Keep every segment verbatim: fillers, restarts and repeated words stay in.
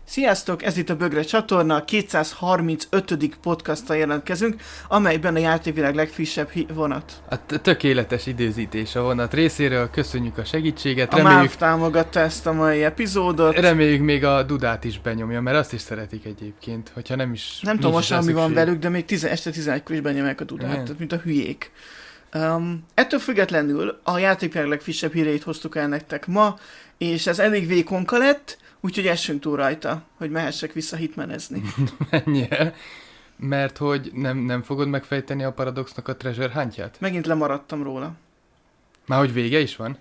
Sziasztok, ez itt a Bögre csatorna, a kétszázharmincötödik podcasttal jelentkezünk, amelyben a játékvilág legfrissebb hi- vonat. A t- tökéletes időzítés a vonat részéről, köszönjük a segítséget. A reméljük, MÁV támogatta ezt a mai epizódot. Reméljük még a Dudát is benyomja, mert azt is szeretik egyébként, hogyha nem is... Nem tudom most, mi van velük, de még tizen, este tizenegykor is benyomják a Dudát, Igen. tehát mint a hülyék. Um, ettől függetlenül a játékvilág legfrissebb híreit hoztuk el nektek ma, és ez elég vékonka lett, úgyhogy essünk túl rajta, hogy mehessek vissza hitmanezni. Menj el, mert hogy nem, nem fogod megfejteni a Paradoxnak a Treasure Huntját? Megint lemaradtam róla. Már hogy vége is van?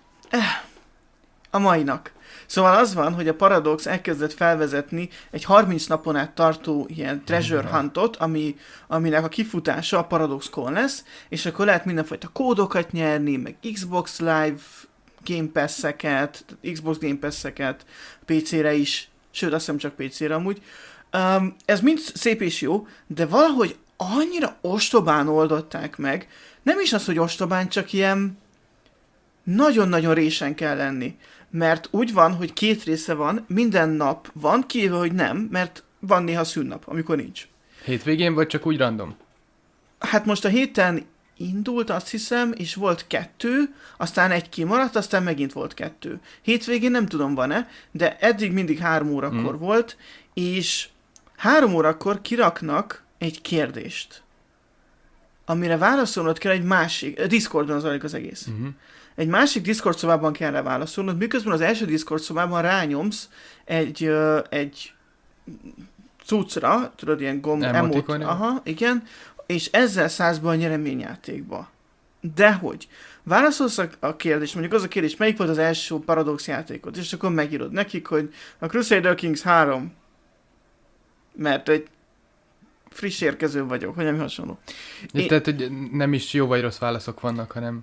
A mainak. Szóval az van, hogy a Paradox elkezdett felvezetni egy harminc napon át tartó ilyen treasure huntot, ami, aminek a kifutása a Paradox.con lesz, és akkor lehet mindenfajta kódokat nyerni, meg Xbox Live Game Pass-eket, Xbox Game Pass-eket, pé cére is, sőt azt hiszem csak pé cére amúgy. Um, ez mind szép és jó, de valahogy annyira ostobán oldották meg, nem is az, hogy ostobán, csak ilyen nagyon-nagyon résen kell lenni. Mert úgy van, hogy két része van, minden nap van, kivéve, hogy nem, mert van néha szünnap, amikor nincs. Hétvégén vagy csak úgy random? Hát most a héten indult, azt hiszem, és volt kettő, aztán egy kimaradt, aztán megint volt kettő. Hétvégén nem tudom, van-e, de eddig mindig három órakor hmm. volt, és három órakor kiraknak egy kérdést, amire válaszolnod kell egy másik, Discordon zajlik az egész. Uh-huh. Egy másik Discord szobában kell rá válaszolnod, miközben az első Discord szobában rányomsz egy, uh, egy cuccra, tudod, ilyen gomb, emot, aha, igen, és ezzel szállsz be a nyereményjátékba. Dehogy válaszolsz a kérdést, mondjuk az a kérdés, melyik volt az első Paradox játékot, és akkor megírod nekik, hogy a Crusader Kings három, mert egy friss érkező vagyok, vagy nem hasonló. Ja, Én... Tehát, hogy nem is jó vagy rossz válaszok vannak, hanem...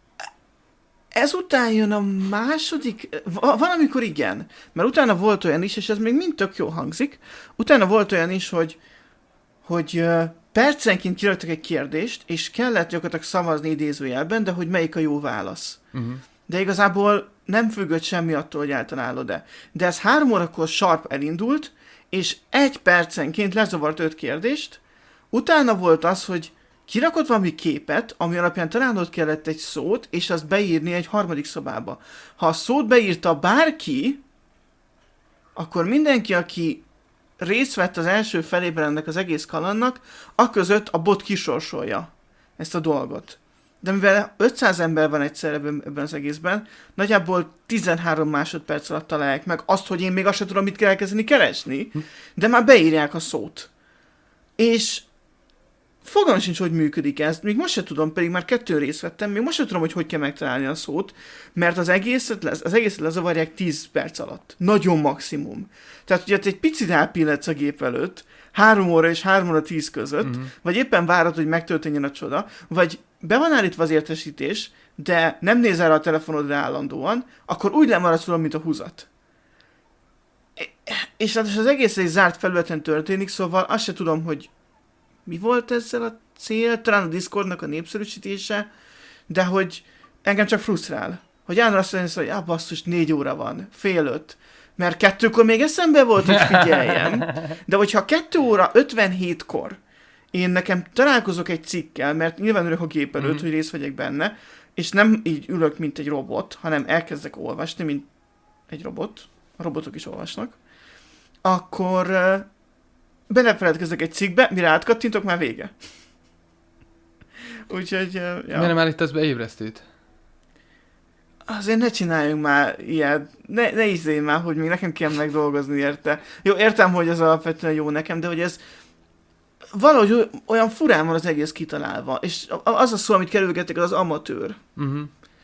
Ezután jön a második, van amikor igen, mert utána volt olyan is, és ez még mind tök jó hangzik, utána volt olyan is, hogy, hogy percenként kiraktak egy kérdést, és kellett gyakorlatilag szavazni idézőjelben, de hogy melyik a jó válasz. Uh-huh. De igazából nem függött semmi attól, hogy eltalálod-e. De ez három órakor sharp elindult, és egy percenként lezavart öt kérdést, utána volt az, hogy kirakott valami képet, ami alapján találnod kellett egy szót, és azt beírni egy harmadik szobába. Ha a szót beírta bárki, akkor mindenki, aki részt vett az első felében ennek az egész kalandnak, aközött a bot kisorsolja ezt a dolgot. De mivel ötszáz ember van egyszerre ebben az egészben, nagyjából tizenhárom másodperc alatt találják meg azt, hogy én még azt sem tudom, mit kell elkezdeni keresni, de már beírják a szót. És fogalmam sincs, hogy működik ez, még most sem tudom, pedig már kettő részt vettem, még most sem tudom, hogy hogy kell megtalálni a szót, mert az egészet, lesz, az egészet lezavarják tíz perc alatt. Nagyon maximum. Tehát, hogy egy picit elpilletsz a gép előtt, három óra és három óra tíz között, uh-huh. vagy éppen várod, hogy megtörténjen a csoda, vagy be van állítva az értesítés, de nem nézel rá a telefonodra állandóan, akkor úgy lemaradsz róla, mint a húzat. És hát az egész egy zárt felületen történik, szóval azt se tudom, hogy mi volt ezzel a cél, talán a Discordnak a népszerűsítése, de hogy engem csak frusztrál. Hogy állandóan azt mondja, hogy ah, basszus, négy óra van, fél öt. Mert kettőkor még eszembe volt, hogy figyeljem. De hogyha kettő óra ötvenhétkor én nekem találkozok egy cikkel, mert nyilván ülök a gép előtt, mm-hmm. hogy részt vegyek benne, és nem így ülök, mint egy robot, hanem elkezdek olvasni, mint egy robot. A robotok is olvasnak. Akkor belefeledkezek egy cikkbe, mire átkattintok, már vége. Úgyhogy... Ja. Miért nem állítasz be ébresztőt? Azért ne csináljunk már ilyet. Ne, ne ízélj már, hogy még nekem kell megdolgozni érte. Jó, értem, hogy ez alapvetően jó nekem, de hogy ez valahogy olyan furán van az egész kitalálva. És az a szó, amit kerülgettek, az az amatőr. Uh-huh.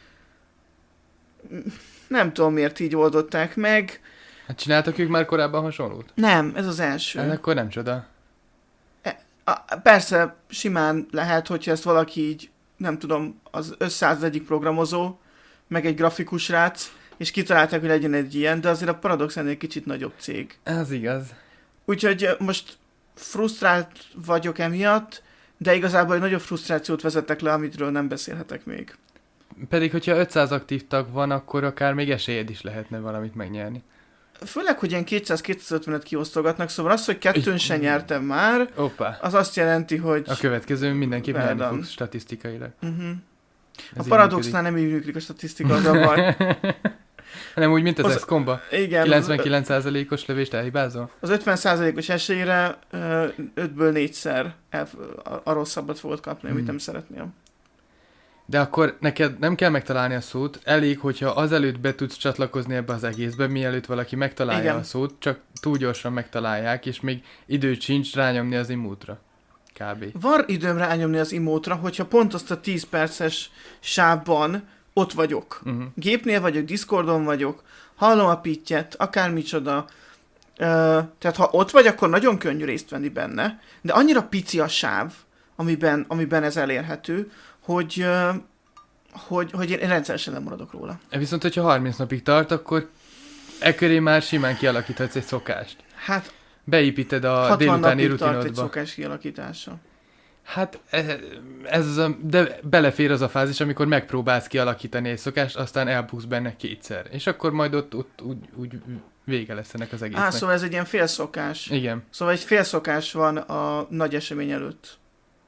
Nem tudom, miért így oldották meg. Hát csináltak ők már korábban hasonlót? Nem, ez az első. Hát akkor nem csoda. E, a, persze, simán lehet, hogyha ezt valaki így, nem tudom, az ötszázadik programozó, meg egy grafikus rác, és kitalálták, hogy legyen egy ilyen, de azért a Paradox ennél kicsit nagyobb cég. Ez igaz. Úgyhogy most frusztrált vagyok emiatt, de igazából egy nagyobb frusztrációt vezettek le, amitről nem beszélhetek még. Pedig, hogyha ötszáz aktív tag van, akkor akár még esélyed is lehetne valamit megnyerni. főleg, hogy ilyen kétszáz-kétszázötvenet kiosztogatnak, szóval az, hogy kettőn se nyertem már, Opa. az azt jelenti, hogy... A következő mindenképp nyerni Például. fog statisztikailag. Uh-huh. A Ez Paradoxnál nem így működik a statisztika, az a baj. Nem úgy, mint az, Az- az eszkomba. Igen, kilencvenkilenc százalékos lövést elhibázol? az ötven százalékos esélyre ö, ötből négyszer el, a, a rosszabbat fogod kapni, amit Hmm. nem szeretnél. De akkor neked nem kell megtalálni a szót, elég, hogyha azelőtt be tudsz csatlakozni ebbe az egészbe, mielőtt valaki megtalálja Igen. a szót, csak túl gyorsan megtalálják, és még időt sincs rányomni az imútra. Kb. Van időm rányomni az imótra, hogyha pont azt a tíz perces sávban ott vagyok. Uh-huh. Gépnél vagyok, Discordon vagyok, hallom a pittyet, akármicsoda. Ö, tehát ha ott vagy, akkor nagyon könnyű részt venni benne, de annyira pici a sáv, amiben, amiben ez elérhető, hogy, ö, hogy, hogy én rendszeresen lemaradok róla. Viszont, hogyha harminc napig tart, akkor e köré már simán kialakíthatsz egy szokást. Hát Beépíted a hatvan délutáni napig tart egy rutinodba. szokás kialakítása. Hát e- ez az a, de belefér az a fázis, amikor megpróbálsz kialakítani egy szokást, aztán elbuksz benne kétszer. És akkor majd ott, ott úgy, úgy vége lesz ennek az egésznek. Á, szóval ez egy ilyen félszokás. Igen. Szóval egy félszokás van a nagy esemény előtt.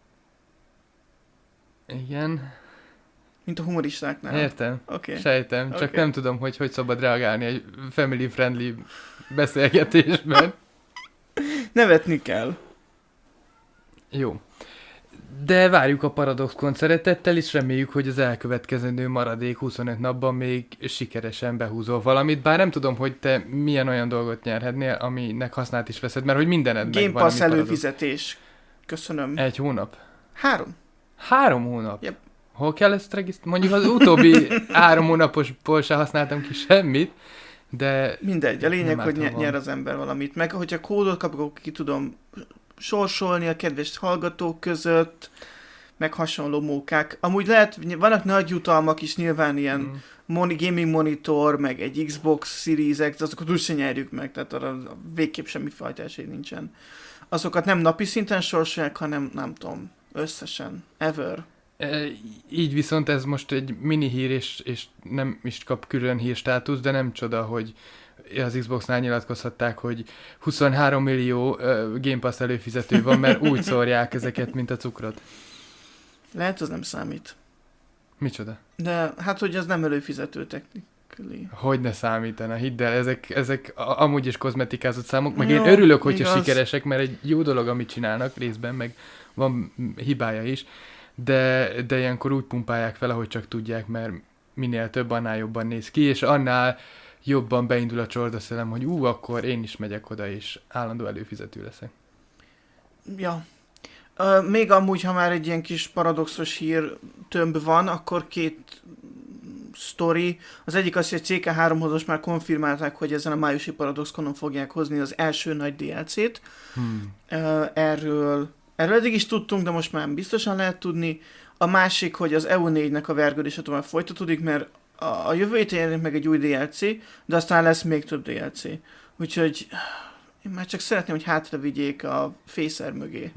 Igen. Mint a humoristáknál. Értem. Oké. Okay. Sejtem. Csak Oké. nem tudom, hogy hogy szabad reagálni egy family-friendly beszélgetésben. Nevetni kell. Jó. De várjuk a Paradoxkon szeretettel, és reméljük, hogy az elkövetkezendő maradék huszonöt napban még sikeresen behúzol valamit, bár nem tudom, hogy te milyen olyan dolgot nyerhetnél, aminek hasznát is veszed, mert hogy mindenednek Game van, Pass ami Paradox. előfizetés. Köszönöm. Egy hónap? Három. Három hónap? Yep. Hol kell ezt regisztrálni? Mondjuk az utóbbi három hónaposból se használtam ki semmit, de... Mindegy. A lényeg, Nem hogy árt, ha ny- van. nyer az ember valamit. Meg hogyha kódot kapok, akkor ki tudom sorsolni a kedves hallgatók között, meg hasonló mókák. Amúgy lehet, vannak nagy jutalmak is, nyilván ilyen Mm. moni, gaming monitor, meg egy Xbox Series X, azokat úgy se nyerjük meg, tehát arra végképp semmi fajta esély nincsen. Azokat nem napi szinten sorsolják, hanem nem tudom, összesen, ever. E, így viszont ez most egy mini hír, és, és nem is kap külön hírstátusz, de nem csoda, hogy az Xboxnál nyilatkozhatták, hogy huszonhárom millió uh, Game Pass előfizető van, mert úgy szórják ezeket, mint a cukrot. Lehet, az nem számít. Micsoda? De hát, hogy az nem előfizető technikali. Hogy ne számítana, hidd el, ezek, ezek a- amúgy is kozmetikázott számok, meg Jó, én örülök, hogyha igaz. sikeresek, mert egy jó dolog, amit csinálnak részben, meg van hibája is, de, de ilyenkor úgy pumpálják fel, ahogy csak tudják, mert minél több, annál jobban néz ki, és annál jobban beindul a csordaszellem, hogy ú, akkor én is megyek oda, és állandó előfizető leszek. Ja. Uh, még amúgy, ha már egy ilyen kis paradoxos hír tömb van, akkor két sztori. Az egyik az, hogy a cé ká háromhoz most már konfirmálták, hogy ezen a májusi Paradoxkonon fogják hozni az első nagy dé el cét. Hmm. Uh, erről, erről eddig is tudtunk, de most már biztosan lehet tudni. A másik, hogy az é u négynek a vergődése tovább folytatódik, mert a, a jövő héten jelenik meg egy új dé el cé, de aztán lesz még több dé el cé. Úgyhogy én már csak szeretném, hogy hátra vigyék a Facer mögé.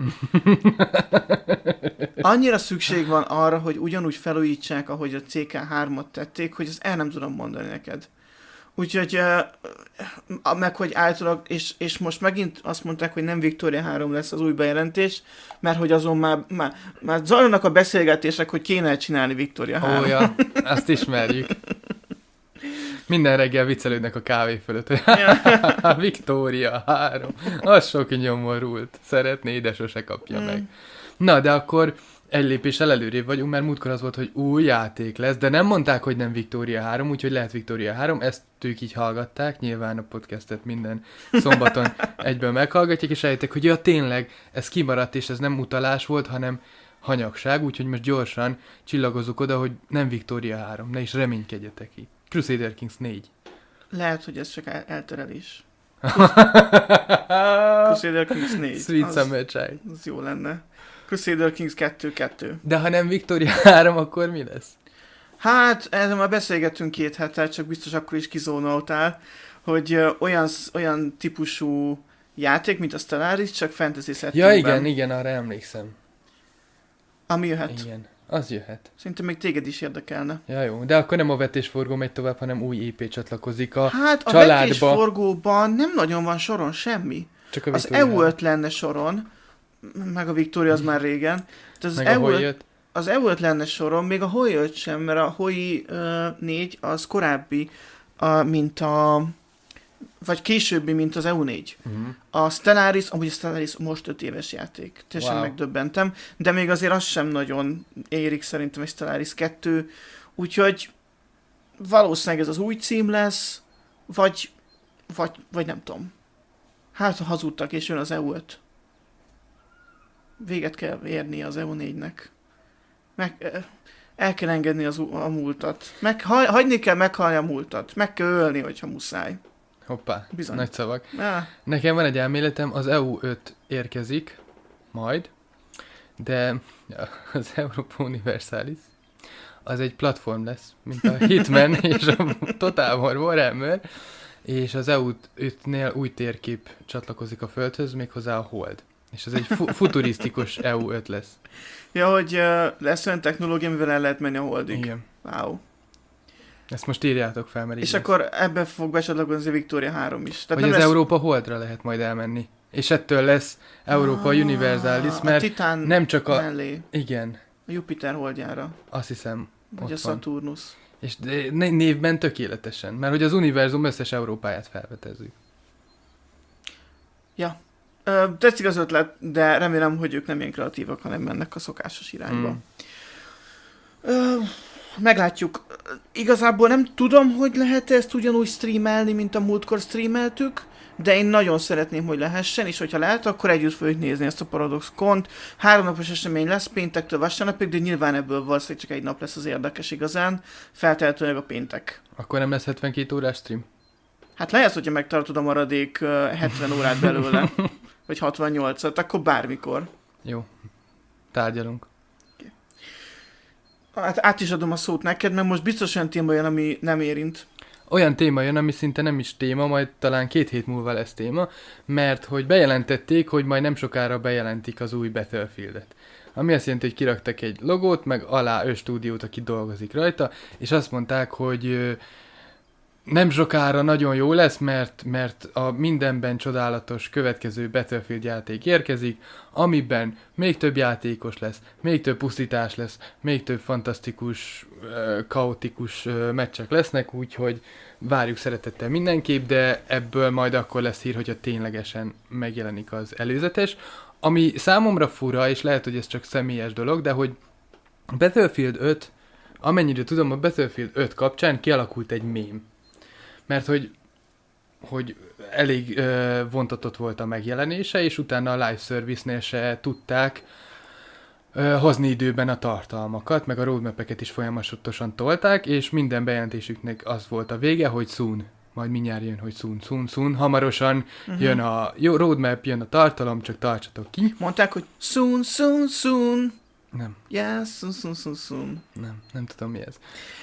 Annyira szükség van arra, hogy ugyanúgy felújítsák, ahogy a cé ká hármat tették, hogy ezt el nem tudom mondani neked. Úgyhogy, uh, meg hogy általában, és, és most megint azt mondták, hogy nem Victoria három lesz az új bejelentés, mert hogy azon már, már, már zajlanak a beszélgetések, hogy kéne csinálni Victoria három. Ó, ja, azt ismerjük. Minden reggel viccelődnek a kávé fölött, hogy Victoria három, az sok nyomorult, szeretné, de sose kapja Mm. meg. Na, de akkor egy lépéssel előrébb vagyunk, mert múltkor az volt, hogy új játék lesz, de nem mondták, hogy nem Victoria három, úgyhogy lehet Victoria három, ezt ők így hallgatták, nyilván a podcastet minden szombaton egyből meghallgatják, és eljöttek, hogy ja tényleg, ez kimaradt, és ez nem utalás volt, hanem hanyagság, úgyhogy most gyorsan csillagozzuk oda, hogy nem Victoria három, ne is reménykedjetek ki. Crusader Kings négy. Lehet, hogy ez csak el- elterelés. Crusader Kings négy. Sweet az, Summer Child. az jó lenne. Crusader Kings kettő kettő. De ha nem Victoria három, akkor mi lesz? Hát, erről már beszélgettünk két héttel, csak biztos akkor is kizónoltál, hogy ö, olyan, olyan típusú játék, mint a Stellaris, csak fantasy Ja settingben. igen, igen, arra emlékszem. Ami jöhet. Igen. Az jöhet. Szerintem még téged is érdekelne. Ja, jó. De akkor nem a vetésforgó megy tovább, hanem új é pé csatlakozik a Hát a családba. vetésforgóban nem nagyon van soron semmi. Csak a Az Victoria E U öt lenne soron, meg a Victoria az már régen. Tehát az meg a E U öt, hol jött. az E U öt lenne soron, még a Hoi öt sem, mert a Hoi uh, négy az korábbi, uh, mint a... vagy későbbi, mint az E U négy. Uh-huh. A Stellaris, amúgy a Stellaris most öt éves játék. Teljesen Wow. megdöbbentem, de még azért az sem nagyon érik szerintem egy Stellaris kettő, úgyhogy valószínűleg ez az új cím lesz, vagy, vagy, vagy nem tudom. Hát, ha hazudtak, és jön az E U öt. Véget kell érni az E U négynek. Meg, el kell engedni az, a múltat. Meg, hagy, hagyni kell meghalni a múltat. Meg kell ölni, hogyha muszáj. Hoppá, Bizony. nagy szavak. Ah, Nekem van egy elméletem, az E U öt érkezik, majd, de az Europa Universalis az egy platform lesz, mint a Hitman és a Total War Warhammer, és az E U ötnél új térkép csatlakozik a Földhöz, méghozzá a Hold. És ez egy fu- futurisztikus E U öt lesz. ja, hogy uh, lesz olyan technológia, amivel el lehet menni a Holdig. Igen. Wow. Ezt most írjátok fel, mert így És lesz. akkor ebbe fog becsatlakozni a Victoria három is. Hogy nem az lesz... Európa Holdra lehet majd elmenni. És ettől lesz Európa Ah, Universalis, a mert Titán nem csak a... mellé, Igen, a Jupiter holdjára, azt hiszem, vagy a ott van. Saturnus. És de- né- névben tökéletesen, mert hogy az univerzum összes Európáját felvetezzük. Ja. Ö, tetszik az ötlet, de remélem, hogy ők nem ilyen kreatívak, hanem mennek a szokásos irányba. Mm. Ö, meglátjuk. Igazából nem tudom, hogy lehet ezt ugyanúgy streamelni, mint a múltkor streameltük, de én nagyon szeretném, hogy lehessen, és hogyha lehet, akkor együtt fogjuk nézni ezt a Paradox Cont. Háromnapos esemény lesz péntektől vasárnapig, de nyilván ebből valószínűleg csak egy nap lesz az érdekes igazán. Feltehetőleg a péntek. Akkor nem lesz hetvenkét órás stream? Hát lehet, hogyha megtartod a maradék uh, hetven órát belőle, vagy hatvannyolcat, akkor bármikor. Jó. Tárgyalunk. Hát át is adom a szót neked, mert most biztos olyan téma jön, ami nem érint. Olyan téma jön, ami szinte nem is téma, majd talán két hét múlva lesz téma, mert hogy bejelentették, hogy majd nem sokára bejelentik az új Battlefieldet. Ami azt jelenti, hogy kiraktak egy logót, meg alá ő stúdiót, aki dolgozik rajta, és azt mondták, hogy ö, nem sokára nagyon jó lesz, mert, mert a mindenben csodálatos következő Battlefield játék érkezik, amiben még több játékos lesz, még több pusztítás lesz, még több fantasztikus, ö, kaotikus ö, meccsek lesznek, úgyhogy várjuk szeretettel mindenképp, de ebből majd akkor lesz hír, hogyha ténylegesen megjelenik az előzetes. Ami számomra fura, és lehet, hogy ez csak személyes dolog, de hogy Battlefield öt, amennyire tudom, a Battlefield öt kapcsán kialakult egy mém. Mert hogy, hogy elég ö, vontatott volt a megjelenése, és utána a live service-nél se tudták ö, hozni időben a tartalmakat, meg a roadmap-eket is folyamatosan tolták, és minden bejelentésüknek az volt a vége, hogy soon. Majd mindjárt jön, hogy soon, soon, soon. Hamarosan uh-huh. jön a jó roadmap, jön a tartalom, csak tartsatok ki. Mondták, hogy soon, soon, soon. Nem, Yeah, soon, soon, soon, soon. nem, nem tudom mi ez.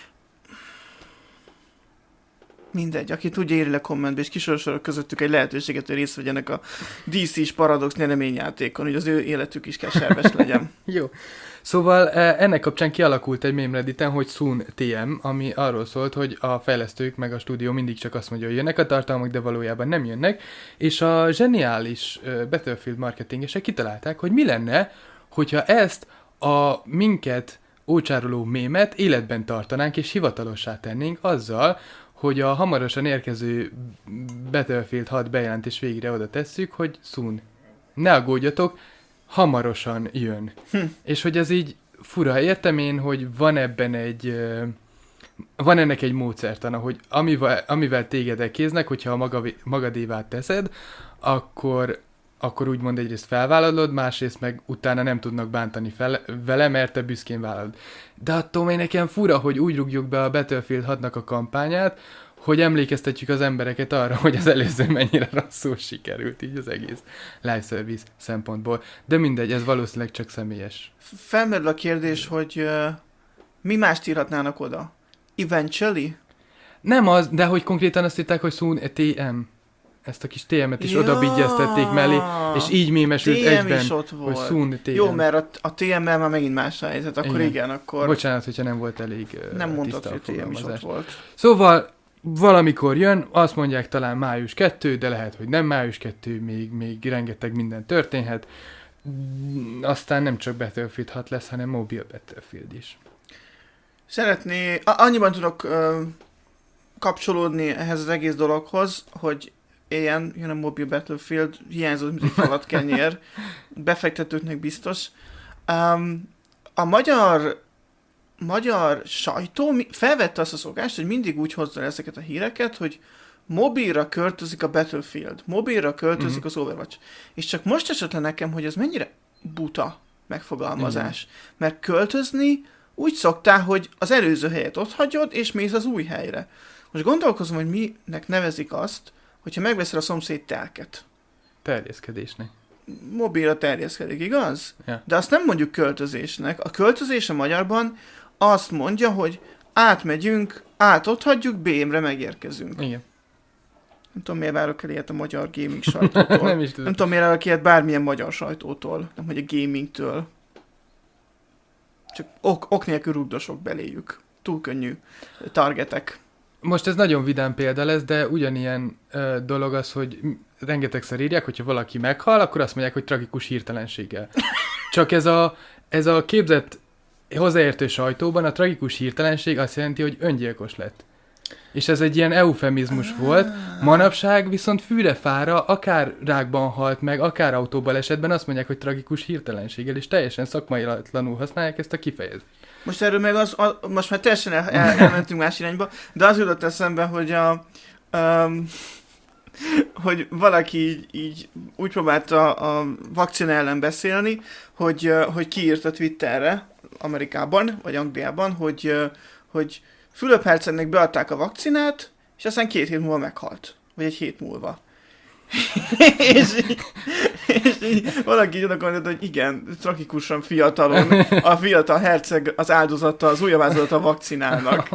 Mindegy, aki tudja, írj le kommentbe, és kisorsolok közöttük egy lehetőséget, hogy részt vegyenek a dé cés Paradox nyereményjátékon, hogy az ő életük is keserves legyen. Jó. Szóval ennek kapcsán kialakult egy meme Redditen, hogy Soon té em, ami arról szólt, hogy a fejlesztők meg a stúdió mindig csak azt mondja, hogy jönnek a tartalmak, de valójában nem jönnek, és a zseniális Battlefield marketingesek kitalálták, hogy mi lenne, hogyha ezt a minket ócsároló mémet életben tartanánk és hivatalossá tennénk azzal, hogy a hamarosan érkező Battlefield hat bejelentés végére oda tesszük, hogy soon. Ne aggódjatok, hamarosan jön. Hm. És hogy ez így fura, értem én, hogy van ebben egy... Uh, van ennek egy módszertana, hogy amivel, amivel téged elkéznek, hogyha a maga, magadévát teszed, akkor, akkor úgymond egyrészt felvállalod, másrészt meg utána nem tudnak bántani fel, vele, mert te büszkén vállalod. De attól még nekem fura, hogy úgy rúgjuk be a Battlefield hatnak a kampányát, hogy emlékeztetjük az embereket arra, hogy az előző mennyire rosszul sikerült így az egész live service szempontból. De mindegy, ez valószínűleg csak személyes. Felmerül a kérdés, hogy uh, mi mást írhatnának oda? Eventually? Nem az, de hogy konkrétan azt írták, hogy soon té em. ezt a kis té emet is Ja, odabigyeztették mellé, és így mémesült té em egyben, is ott hogy volt. Soon té em. Jó, mert a, a té emmel már megint más a helyzet, akkor igen, igen akkor... Bocsánat, hogyha nem volt elég uh, nem mondtad, tiszta a hogy té em is ott fogalmazás. volt. Szóval valamikor jön, azt mondják talán május kettő, de lehet, hogy nem május kettő, még, még rengeteg minden történhet. Aztán nem csak Battlefield hat lesz, hanem mobil Battlefield is. Szeretné, a- annyiban tudok ö, kapcsolódni ehhez az egész dologhoz, hogy ilyen, jön a mobil Battlefield, hiányzott, mint egy falat kenyér, befektetőknek biztos. Um, a magyar magyar sajtó mi- felvette azt a szokást, hogy mindig úgy hozza ezeket a híreket, hogy mobilra költözik a Battlefield, mobilra költözik Mhm. az Overwatch. És csak most esett le nekem, hogy ez mennyire buta megfogalmazás. Mert költözni úgy szoktál, hogy az előző helyet ott hagyod, és mész az új helyre. Most gondolkozom, hogy minek nevezik azt, hogyha megveszel a szomszéd telket. Terjeszkedésnek. Mobilra terjeszkedik, igaz? Ja. De azt nem mondjuk költözésnek. A költözés a magyarban azt mondja, hogy átmegyünk, át ott hagyjuk, bé emre megérkezünk. Igen. Nem tudom, miért várok el ilyet a magyar gaming sajtótól. nem is tudom. Nem tudom, miért várok ilyet bármilyen magyar sajtótól. Nem, hogy a gamingtől. Csak ok, ok nélkül rugdosok beléjük. Túl könnyű targetek. Most ez nagyon vidám példa lesz, de ugyanilyen ö, dolog az, hogy m- rengetegszer írják, hogyha valaki meghal, akkor azt mondják, hogy tragikus hirtelenséggel. Csak ez a, ez a képzett hozzáértő sajtóban a tragikus hirtelenség azt jelenti, hogy öngyilkos lett. És ez egy ilyen eufemizmus volt, manapság viszont fűre-fára, akár rákban halt meg, akár autóbalesetben azt mondják, hogy tragikus hirtelenséggel, és teljesen szakmaiatlanul használják ezt a kifejezést. Most erről meg az, a, most már teljesen el, el, elmentünk más irányba, de az jutott eszembe, hogy a, um, hogy valaki így, így úgy próbálta a vakcina ellen beszélni, hogy, uh, hogy kiírt a Twitterre Amerikában, vagy Angliában, hogy, uh, hogy Fülöp Hercegnek beadták a vakcinát, és aztán két hét múlva meghalt. Vagy egy hét múlva. és, így, és így valaki így oda gondolt, hogy igen, tragikusan fiatalon a fiatal herceg az áldozata, az újabb áldozata a vakcinának.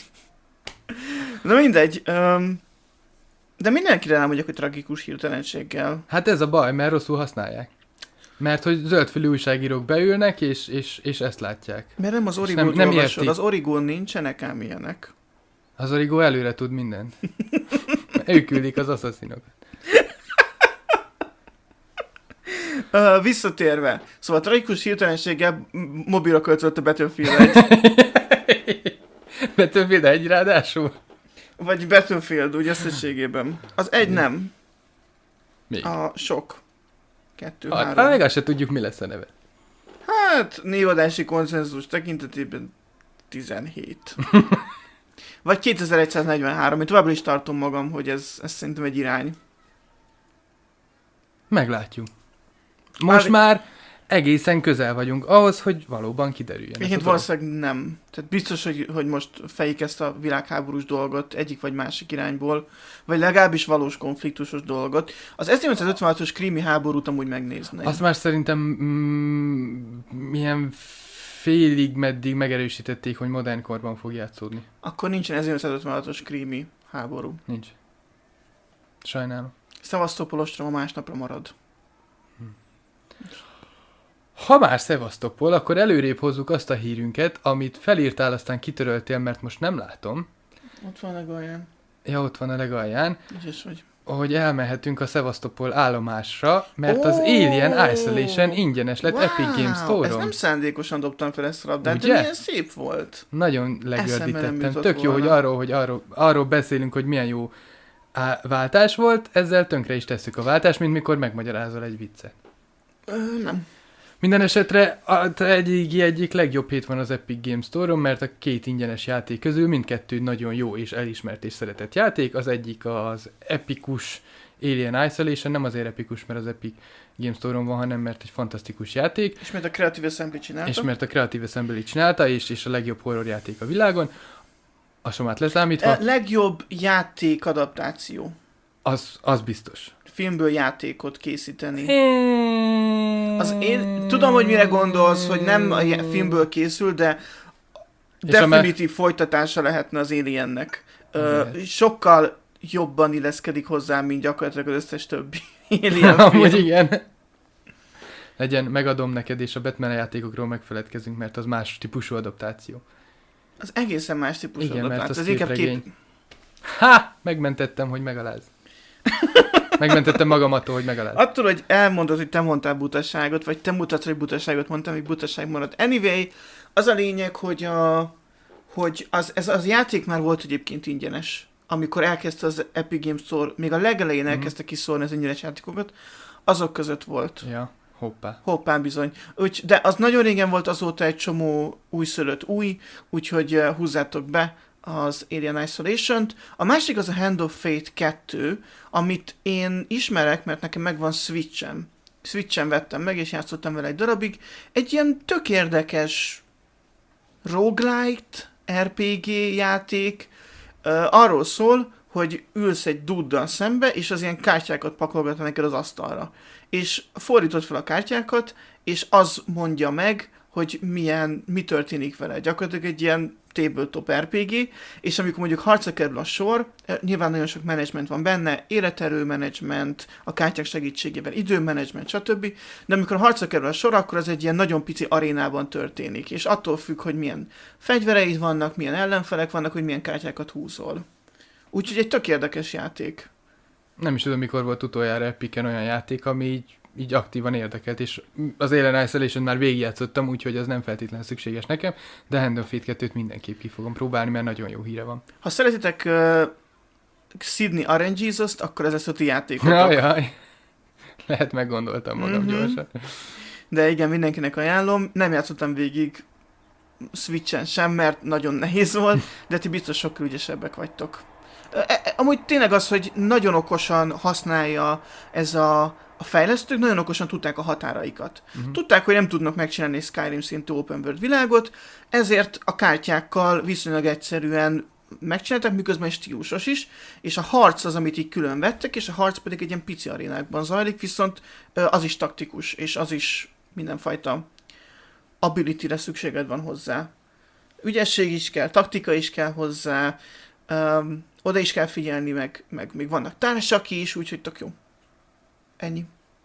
Na mindegy, um, de mindenkire nem mondjuk, hogy tragikus hirtelenséggel. Hát ez a baj, mert rosszul használják. Mert hogy zöldfülű újságírók beülnek, és, és, és ezt látják. Mert nem az nem- origót nem olvasod, értik. az origón nincsenek ám ilyenek. Az Origo előre tud mindent. Ők küldik az asszaszinokat. Uh, visszatérve, szóval tragikus hirtelenséggel m- mobilra költözött a Battlefield egy. Battlefield egy ráadásul? Vagy Battlefield, úgy összességében. Az egy nem. Még. A sok. Kettő, Hát, három. még azt se tudjuk, mi lesz a neve. Hát, névadási konszenzus tekintetében tizenhét. Vagy kétezer-egysznegyvenhárom. Én továbbra is tartom magam, hogy ez, ez szerintem egy irány. Meglátjuk. Most Már- már egészen közel vagyunk ahhoz, hogy valóban kiderüljen. ez a Egyébként dolog. valószínűleg nem. Tehát biztos, hogy, hogy most fejik ezt a világháborús dolgot egyik vagy másik irányból, vagy legalábbis valós konfliktusos dolgot. Az ezernyolcszázötvenhatos krími háborút amúgy megnézném. Azt már szerintem mm, milyen félig meddig megerősítették, hogy modern korban fog játszódni. Akkor nincsen ezernyolcszázötvenhatos krími háború. Nincs. Sajnálom. Szevasztopol ostroma másnapra marad. Ha már Szevasztopol, akkor előrébb hozzuk azt a hírünket, amit felírtál, aztán kitöröltél, mert most nem látom. Ott van legalján. Ja, ott van a legalján. Úgyis, hogy... Hogy elmehetünk a Szevasztopol állomásra, mert az Ó! Alien Isolation ingyenes lett Epic Games Ez Store-on. nem szándékosan dobtam fel ezt a labdát, de Ugye? milyen szép volt. Nagyon Eszembe nem legördítettem. jutott Tök jó, volna. hogy arról, hogy arról, arról beszélünk, hogy milyen jó á- váltás volt, ezzel tönkre is tesszük a váltást, mint mikor megmagyarázol egy viccet. Ö, nem. Minden esetre a egyik, egyik legjobb hét van az Epic Games Store-on, mert a két ingyenes játék közül mindkettő nagyon jó és elismert és szeretett játék. Az egyik az epikus Alien Isolation, nem azért epikus, mert az Epic Games Store-on van, hanem mert egy fantasztikus játék, És mert a Creative Assembly csinálta. és mert a Creative Assembly csinálta, és, és a legjobb horror játék a világon. A somát leszámítva, E, legjobb játék adaptáció. az, az biztos. Filmből játékot készíteni. Az én tudom, hogy mire gondolsz, hogy nem a já- filmből készül, de És a definitív folytatása lehetne az Aliennek. Ö, sokkal jobban illeszkedik hozzá, mint gyakorlatilag az összes többi Alien Amúgy film. igen. Legyen, megadom neked, és a Batman játékokról megfeledkezünk, mert az más típusú adaptáció. Az egészen más típusú Igen, mert adaptáció. az Az inkább képregény. kép... Ha! Megmentettem, hogy megaláz. Megmentettem magam attól, hogy megaláz. Attól, hogy elmondod, hogy te mondtál butaságot, vagy te mutatsz, hogy butaságot mondtam, még butaság maradt. Anyway, az a lényeg, hogy, a, hogy az, ez az játék már volt egyébként ingyenes. Amikor elkezdte az Epic Games Store, még a legelején Mhm. elkezdte kiszórni az ingyenes játékokat, azok között volt. Ja, hoppá. Hoppá bizony. Úgy, de az nagyon régen volt, azóta egy csomó újszülött új, úgyhogy uh, húzzátok be az Alien Isolation-t. A másik az a Hand of Fate kettő, amit én ismerek, mert nekem megvan Switchen. Switchen vettem meg, és játszottam vele egy darabig. Egy ilyen tök érdekes roguelite er pé gé játék. Uh, arról szól, hogy ülsz egy duddal szembe, és az ilyen kártyákat pakolgat neked az asztalra. És fordítod fel a kártyákat, és az mondja meg, hogy milyen, mi történik vele. Gyakorlatilag egy ilyen tabletop er pé gé, és amikor mondjuk harcra kerül a sor, nyilván nagyon sok menedzsment van benne, életerő menedzsment, a kártyák segítségével időmenedzsment, stb. De amikor harcra kerül a sor, akkor az egy ilyen nagyon pici arénában történik, és attól függ, hogy milyen fegyvereid vannak, milyen ellenfelek vannak, hogy milyen kártyákat húzol. Úgyhogy egy tök érdekes játék. Nem is tudom, mikor volt utoljára Epiken olyan játék, ami így, így aktívan érdekelt, és az Alien Isolation már végigjátszottam, úgyhogy az nem feltétlenül szükséges nekem, de Hand of Fate kettőt mindenképp ki fogom próbálni, mert nagyon jó híre van. Ha szeretitek uh, Sydney Orange Jesus-t, akkor ez lesz a ti játékotok. Jaj, lehet meggondoltam magam Mhm. gyorsan. De De igen, mindenkinek ajánlom. Nem játszottam végig Switchen sem, mert nagyon nehéz volt, de ti biztos sokkal ügyesebbek vagytok. E- e- Amúgy tényleg az, hogy nagyon okosan használja ez a, a fejlesztők, nagyon okosan tudták a határaikat. Uh-huh. Tudták, hogy nem tudnak megcsinálni egy Skyrim szintű open world világot, ezért a kártyákkal viszonylag egyszerűen megcsinálták, miközben stílusos is, és a harc az, amit így külön vettek, és a harc pedig egy ilyen pici arénákban zajlik, viszont ö, az is taktikus, és az is mindenfajta ability-re szükséged van hozzá. Ügyesség is kell, taktika is kell hozzá, öm, oda is kell figyelni, meg, meg még vannak társak is, úgyhogy tök jó. Ennyi.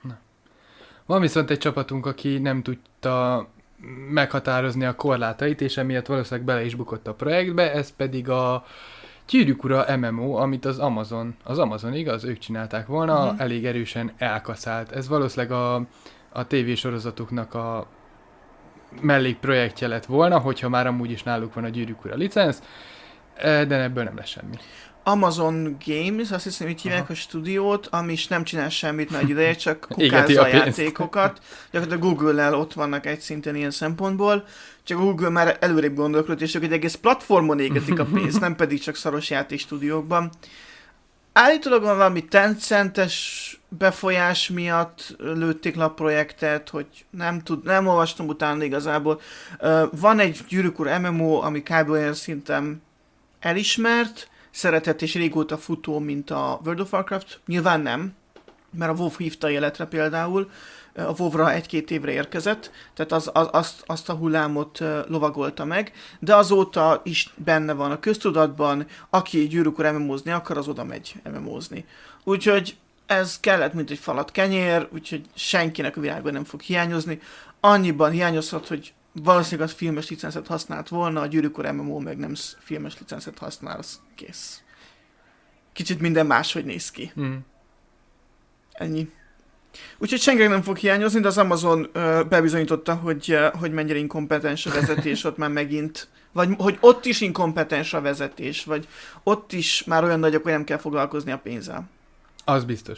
Van viszont egy csapatunk, aki nem tudta meghatározni a korlátait, és emiatt valószínűleg bele is bukott a projektbe, ez pedig a Gyűrűk Ura em em o, amit az Amazon, az Amazon igaz, ők csinálták volna, Mhm. uh-huh. elég erősen elkaszált. Ez valószínűleg a, a tévésorozatoknak a mellékprojektje lett volna, hogyha már amúgy is náluk van a Gyűrűk Ura licensz, de ebből nem lesz semmi. Amazon Games, azt hiszem, hogy hívják Aha. a stúdiót, ami is nem csinál semmit nagy ideje, csak Égeti kukázza a a pénzt. játékokat. Gyakorlatilag Google-lel ott vannak egy szinten ilyen szempontból, csak a Google már előrébb gondolkodott, és ők egy egész platformon égetik a pénzt, nem pedig csak szaros játékstúdiókban. Állítólag van valami Tencentes befolyás miatt lőtték le a projektet, hogy nem tud, nem olvastam utána igazából. Uh, van egy Gyűrűk Ura em em o, ami kb. Olyan szinten elismert, szeretett és régóta futó, mint a World of Warcraft. Nyilván nem, mert a WoW hívta életre például, a WoW-ra egy-két évre érkezett, tehát az, az, azt, azt a hullámot uh, lovagolta meg, de azóta is benne van a köztudatban, aki Gyűrűk Ura em em o-zni akar, az oda megy em em o-zni. Úgyhogy ez kellett, mint egy falat kenyér, úgyhogy senkinek a világban nem fog hiányozni. Annyiban hiányozhat, hogy valószínűleg az filmes licencet használt volna, a Gyűrűk Ura em em o meg nem filmes licencet használ, az kész. Kicsit minden máshogy néz ki. Mm. Ennyi. Úgyhogy senkinek nem fog hiányozni, de az Amazon ö, bebizonyította, hogy, ö, hogy mennyire inkompetens a vezetés ott már megint. Vagy hogy ott is inkompetens a vezetés, vagy ott is már olyan nagyok, hogy nem kell foglalkozni a pénzzel. Az biztos.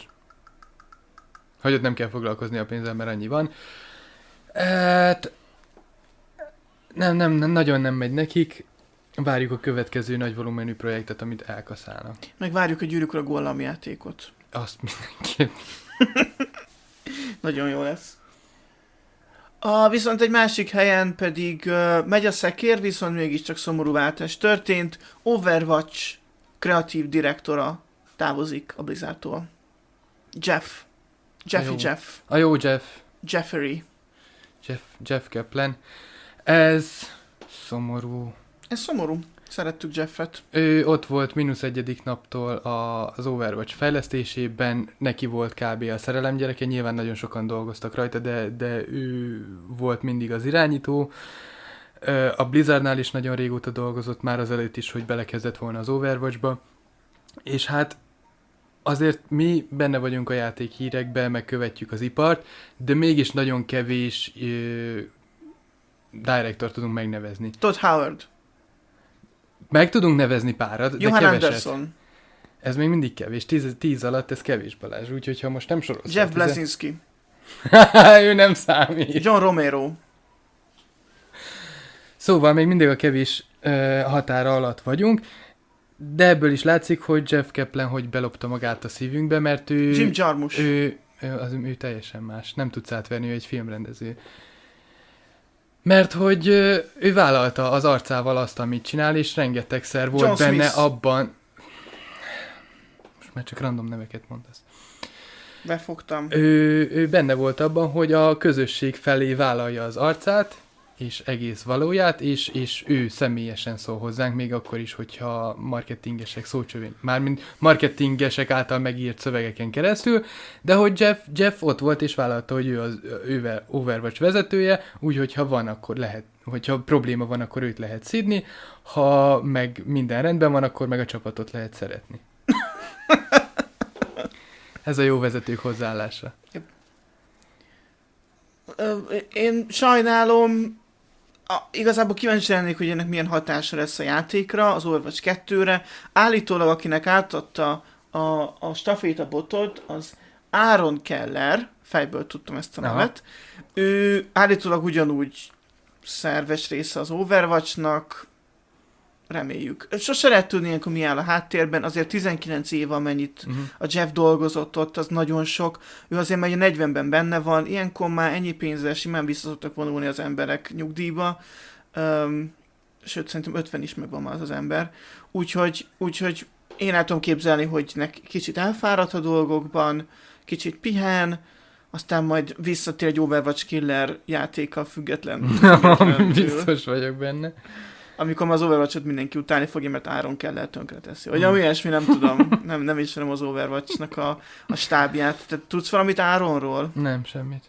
Hogy ott nem kell foglalkozni a pénzzel, mert annyi van. Hát, nem, nem, nem, nagyon nem megy nekik. Várjuk a következő nagy volumenű projektet, amit elkaszálnak. Meg várjuk a Gyűrűk Ura Golem játékot. Azt mindenképp. Nagyon jó lesz. A, viszont egy másik helyen pedig uh, megy a szekér, viszont mégiscsak szomorú váltás történt. Overwatch kreatív direktora távozik a Blizzardtól. Jeff. Jeffy Jó. Jeff. A jó Jeff. Jeffery. Jeff, Jeff Kaplan. Ez szomorú. Ez szomorú. Szerettük Jeffet. Ő ott volt mínusz egyedik naptól a, az Overwatch fejlesztésében, neki volt kb. A szerelem gyereke, nyilván nagyon sokan dolgoztak rajta, de, de ő volt mindig az irányító. A Blizzardnál is nagyon régóta dolgozott, már az előtt is, hogy belekezdett volna az Overwatchba. És hát azért mi benne vagyunk a játékhírekben, meg követjük az ipart, de mégis nagyon kevés ö, director tudunk megnevezni. Todd Howard. Meg tudunk nevezni párat, Johan de keveset. Anderson. Ez még mindig kevés. Tíz, tíz alatt ez kevés, Balázs. Úgyhogy ha most nem sorolsz. Jeff Blesinski. Ő nem számít. John Romero. Szóval még mindig a kevés uh, határa alatt vagyunk, de ebből is látszik, hogy Jeff Kaplan hogy belopta magát a szívünkbe, mert ő... Jim Jarmusch. Ő, ő, az, ő teljesen más. Nem tudsz átverni, ő egy filmrendező. Mert hogy ő vállalta az arcával azt, amit csinál, és rengetegszer volt John benne Smith. abban... Most már csak random neveket mondasz. Befogtam. Ő, ő benne volt abban, hogy a közösség felé vállalja az arcát, és egész valóját, és, és ő személyesen szól hozzánk, még akkor is, hogyha marketingesek szócsövén, mármint marketingesek által megírt szövegeken keresztül, de hogy Jeff, Jeff ott volt, és vállalta, hogy ő az ővel Overwatch vezetője, úgyhogy ha van, akkor lehet, hogyha probléma van, akkor őt lehet szidni, ha meg minden rendben van, akkor meg a csapatot lehet szeretni. Ez a jó vezetők hozzáállása. Én sajnálom, a, igazából kíváncsi lennék, hogy ennek milyen hatása lesz a játékra, az Overwatch kettőre. Állítólag, akinek átadta a, a stafétabotot, az Aaron Keller, fejből tudtam ezt a nevet. Aha. Ő állítólag ugyanúgy szerves része az Overwatchnak, reméljük. Sose lehet tudni, ilyenkor mi áll a háttérben, azért tizenkilenc év, amennyit uh-huh. a Jeff dolgozott ott, az nagyon sok. Ő azért már negyvenben benne van, ilyenkor már ennyi pénzzel simán vissza szoktak vonulni az emberek nyugdíjba. Um, sőt, szerintem ötven is megvan már az az ember. Úgyhogy, úgyhogy én el tudom képzelni, hogy neki kicsit elfáradt a dolgokban, kicsit pihen, aztán majd visszatér egy Overwatch killer játékkal független. független Biztos vagyok benne. Amikor már az Overwatch-ot mindenki utálni fogja, mert Aaron Keller tönkre teszi. Vagy mm. olyasmi, nem tudom. Nem, nem ismerem az Overwatch-nak a, a stábját. Te tudsz valamit Aaronról? Nem, semmit.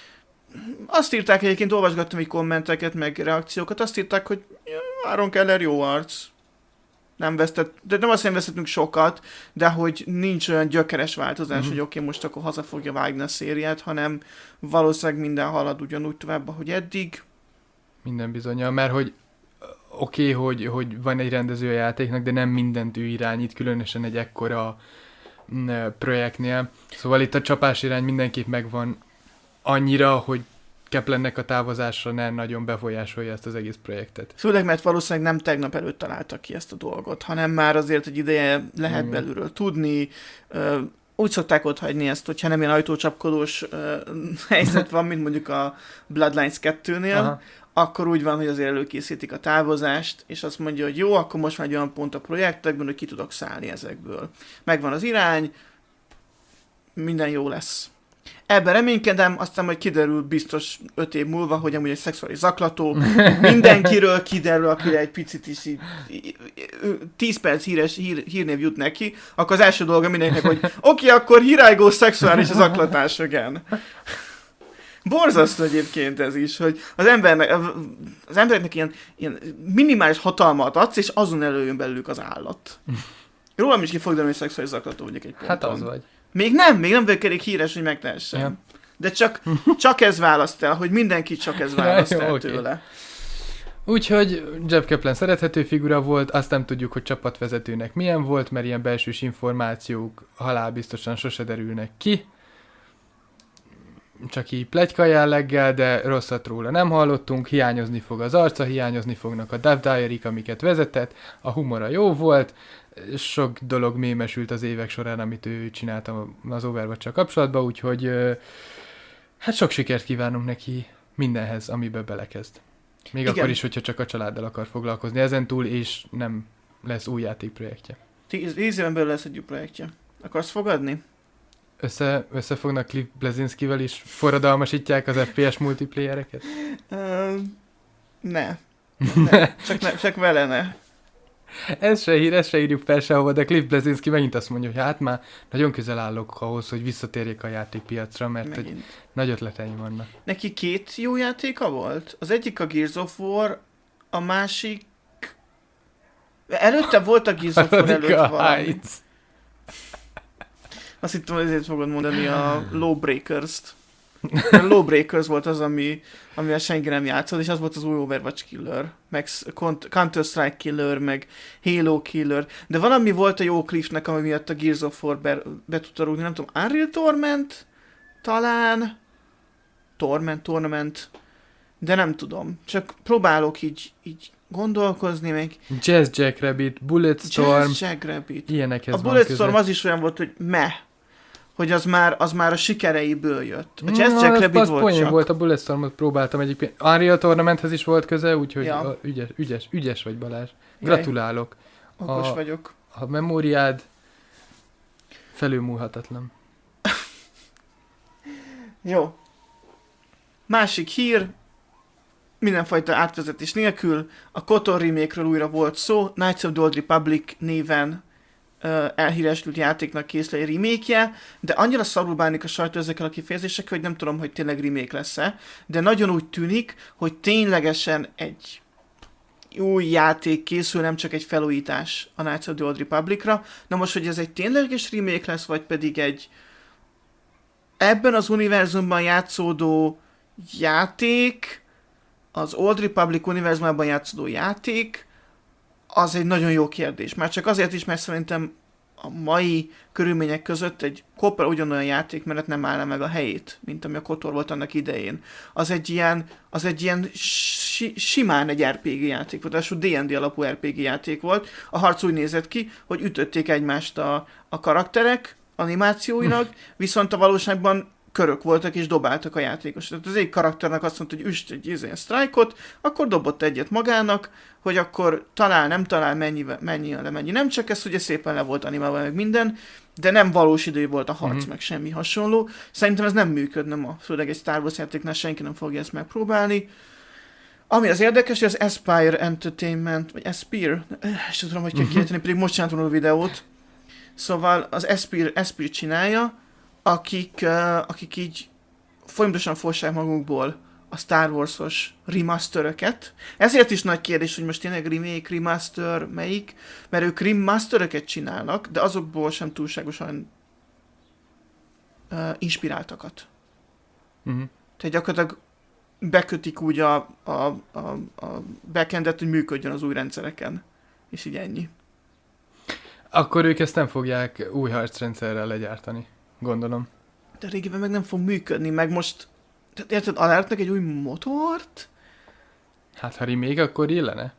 Azt írták, egyébként olvasgattam egy kommenteket, meg reakciókat, azt írták, hogy Aaron Keller jó arc. Nem vesztett, de nem azt, hogy nem vesztettünk sokat, de hogy nincs olyan gyökeres változás, mm. hogy oké, okay, most akkor haza fogja vágni a szériát, hanem valószínűleg minden halad ugyanúgy tovább, ahogy eddig. Minden bizonnyal, mert hogy oké, okay, hogy, hogy van egy rendező a játéknak, de nem mindent ő irányít, különösen egy ekkora projektnél. Szóval itt a csapás irány mindenképp megvan annyira, hogy Kaplannek a távozása ne nagyon befolyásolja ezt az egész projektet. Főleg, mert valószínűleg nem tegnap előtt találtak ki ezt a dolgot, hanem már azért egy ideje lehet mm. belülről tudni. Úgy szokták ott hagyni ezt, hogyha nem ilyen ajtócsapkodós helyzet van, mint mondjuk a Bloodlines kettőnél, aha. akkor úgy van, hogy azért előkészítik a távozást, és azt mondja, hogy jó, akkor most már egy olyan pont a projektekben, hogy ki tudok szállni ezekből. Megvan az irány, minden jó lesz. Ebben reménykedem, aztán majd kiderül biztos öt év múlva, hogy amúgy egy szexuális zaklató, mindenkiről kiderül, akire egy picit is így, tíz perc híres hír, hírnév jut neki, akkor az első dolga mindenkinek, hogy oké, okay, akkor hírágó szexuális zaklatás, igen. Borzasztó egyébként ez is, hogy az embernek, az embereknek ilyen, ilyen minimális hatalmat adsz, és azon előjön belőlük az állat. Rólam is ki fog derülni, hogy szexuális zaklató vagyok egy ponton. Hát az vagy. Még nem, még nem vagyok elég híres, hogy megtehessen. Ja. De csak, csak ez választ el, hogy mindenki csak ez választ el okay. tőle. Úgyhogy Jeff Kaplan szerethető figura volt, azt nem tudjuk, hogy csapatvezetőnek milyen volt, mert ilyen belsős információk halálbiztosan sose derülnek ki. Csak így pletyka jelleggel, de rosszat róla nem hallottunk, hiányozni fog az arca, hiányozni fognak a Dev Diary-k, amiket vezetett, a humora jó volt, sok dolog mémesült az évek során, amit ő csinált az Overwatch-sal kapcsolatban, úgyhogy hát sok sikert kívánunk neki mindenhez, amiben belekezd. Még igen. Akkor is, hogyha csak a családdal akar foglalkozni ezen túl, és nem lesz új játékprojektje. Tíz, tíz éven belül lesz egy új projektje. Akarsz fogadni? Össze, összefognak Cliff Bleszinskivel is forradalmasítják az ef pé es multiplayereket? Uh, ne. ne. Csak, ne. Csak vele ne. Ez se hír, ezt se írjuk fel sehova, de Cliff Bleszinski megint azt mondja, hogy hát már nagyon közel állok ahhoz, hogy visszatérjek a játékpiacra, mert Megint. egy nagy ötleteim vannak. Neki két jó játéka volt? Az egyik a Gears of War, a másik... Előtte volt a Gears of War előtt valami. Heights. Azt hittem, hogy ezért fogod mondani a Lawbreakers-t. A Lawbreakers volt az, ami, amivel senki nem játszott, és az volt az új Overwatch Killer, meg Counter-Strike Killer, meg Halo Killer. De valami volt a jó Cliffnek, ami miatt a Gears of War be, be tudta rúgni, nem tudom, Unreal Torment? Talán? Torment, Tournament? De nem tudom. Csak próbálok így, így gondolkozni, meg... Jazz Jackrabbit, Bulletstorm, Jazz Jackrabbit. ilyenekhez A van Bulletstorm köze. az is olyan volt, hogy meh. Hogy az már, az már a sikereiből jött. A Na, Jazz az, Jackrabbit az volt poén csak. volt, a Bulletstormot próbáltam egyébként. Unreal Tournamenthez is volt köze, úgyhogy Ja. a- ügyes, ügyes, ügyes vagy Balázs. Jaj. Gratulálok. Okos a- vagyok. A memóriád felülmúlhatatlan. Jó. Másik hír, mindenfajta átvezetés nélkül, a KOTOR remake-ről újra volt szó, Knights of the Old Republic néven uh, elhíresült játéknak készül egy remake-je, de annyira szarul bánik a sajtó ezekkel a kifejezésekkel, hogy nem tudom, hogy tényleg remake lesz-e, de nagyon úgy tűnik, hogy ténylegesen egy új játék készül, nem csak egy felújítás a Knights of the Old Republic-ra. Na most, hogy ez egy tényleges remake lesz, vagy pedig egy ebben az univerzumban játszódó játék, az Old Republic univerzumában játszódó játék, az egy nagyon jó kérdés. Már csak azért is, mert szerintem a mai körülmények között egy Copper ugyanolyan játékmenet nem állna meg a helyét, mint ami a KOTOR volt annak idején. Az egy ilyen, az egy ilyen si, simán egy er pé gé játék volt, ráadásul dé and dé alapú er pé gé játék volt. A harc úgy nézett ki, hogy ütötték egymást a, a karakterek animációinak, viszont a valóságban körök voltak és dobáltak a játékosok. Tehát az egyik karakternek azt mondta, hogy üst egy ilyen sztrájkot, akkor dobott egyet magának, hogy akkor talál, nem talál, mennyi, mennyi, de mennyi. Nem csak ez, ugye szépen le volt animálva meg minden, de nem valós idő volt a harc, Mm-hmm. meg semmi hasonló. Szerintem ez nem működne ma, főleg egy Star Wars játéknál senki nem fogja ezt megpróbálni. Ami az érdekes, hogy az Aspire Entertainment, vagy Aspire, és tudom, hogy kell kiejteni, pedig most csináltam a videót. Szóval az Aspire, Aspire csinálja, akik, uh, akik így folyamatosan fossák magukból a Star Wars-os remasteröket. Ezért is nagy kérdés, hogy most tényleg remake, remaster, melyik, mert ők remasteröket csinálnak, de azokból sem túlságosan uh, inspiráltakat. Uh-huh. Tehát gyakorlatilag bekötik úgy a, a, a, a backendet, hogy működjön az új rendszereken. És így ennyi. Akkor ők ezt nem fogják új harcrendszerrel legyártani, gondolom. De a régiben meg nem fog működni, meg most... Tehát érted, aláraknak egy új motort, Hát ha remake, akkor illene?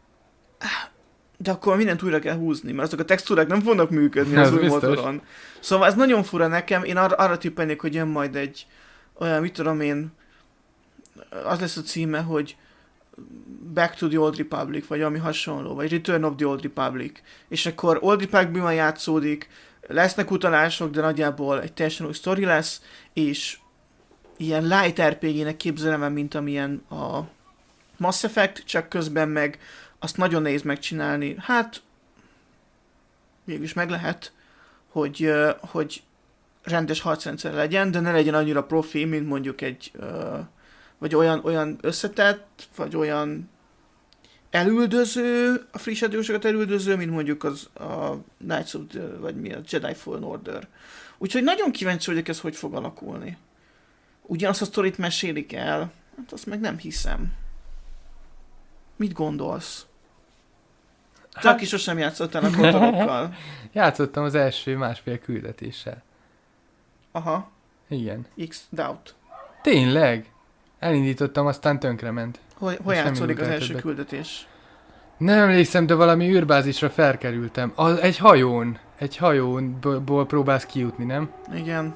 de akkor mindent újra kell húzni, mert azok a textúrák nem fognak működni Ez az új biztos. motoron. Szóval ez nagyon fura nekem, én arra, arra tippelnék, hogy jön majd egy olyan, mit tudom én, az lesz a címe, hogy Back to the Old Republic, vagy valami hasonló, vagy Return of the Old Republic. És akkor Old Republic-ban játszódik, lesznek utalások, de nagyjából egy teljesen új sztori lesz, és ilyen light er pé gének képzelem el, mint amilyen a Mass Effect, csak közben meg azt nagyon nehéz megcsinálni. Hát, mégis meg lehet, hogy, ö, hogy rendes harcrendszer legyen, de ne legyen annyira profi, mint mondjuk egy, ö, vagy olyan, olyan összetett, vagy olyan elüldöző, a friss ediciósokat elüldöző, mint mondjuk az a Knights of the, vagy mi a Jedi Fallen Order. Úgyhogy nagyon kíváncsi vagyok, ez hogy fog alakulni. Ugyanazt a sztorit mesélik el, hát azt meg nem hiszem. Mit gondolsz? Te, Hát- aki sosem játszottál a kotorokkal. Játszottam az első másfél küldetéssel. Aha, Igen. X doubt. Tényleg? Elindítottam, aztán tönkrement. Hol, hol És nem játszódik az indult el első többet. küldetés? Nem emlékszem, de valami űrbázisra felkerültem. Az, egy hajón. Egy hajónból próbálsz kijutni, nem? Igen.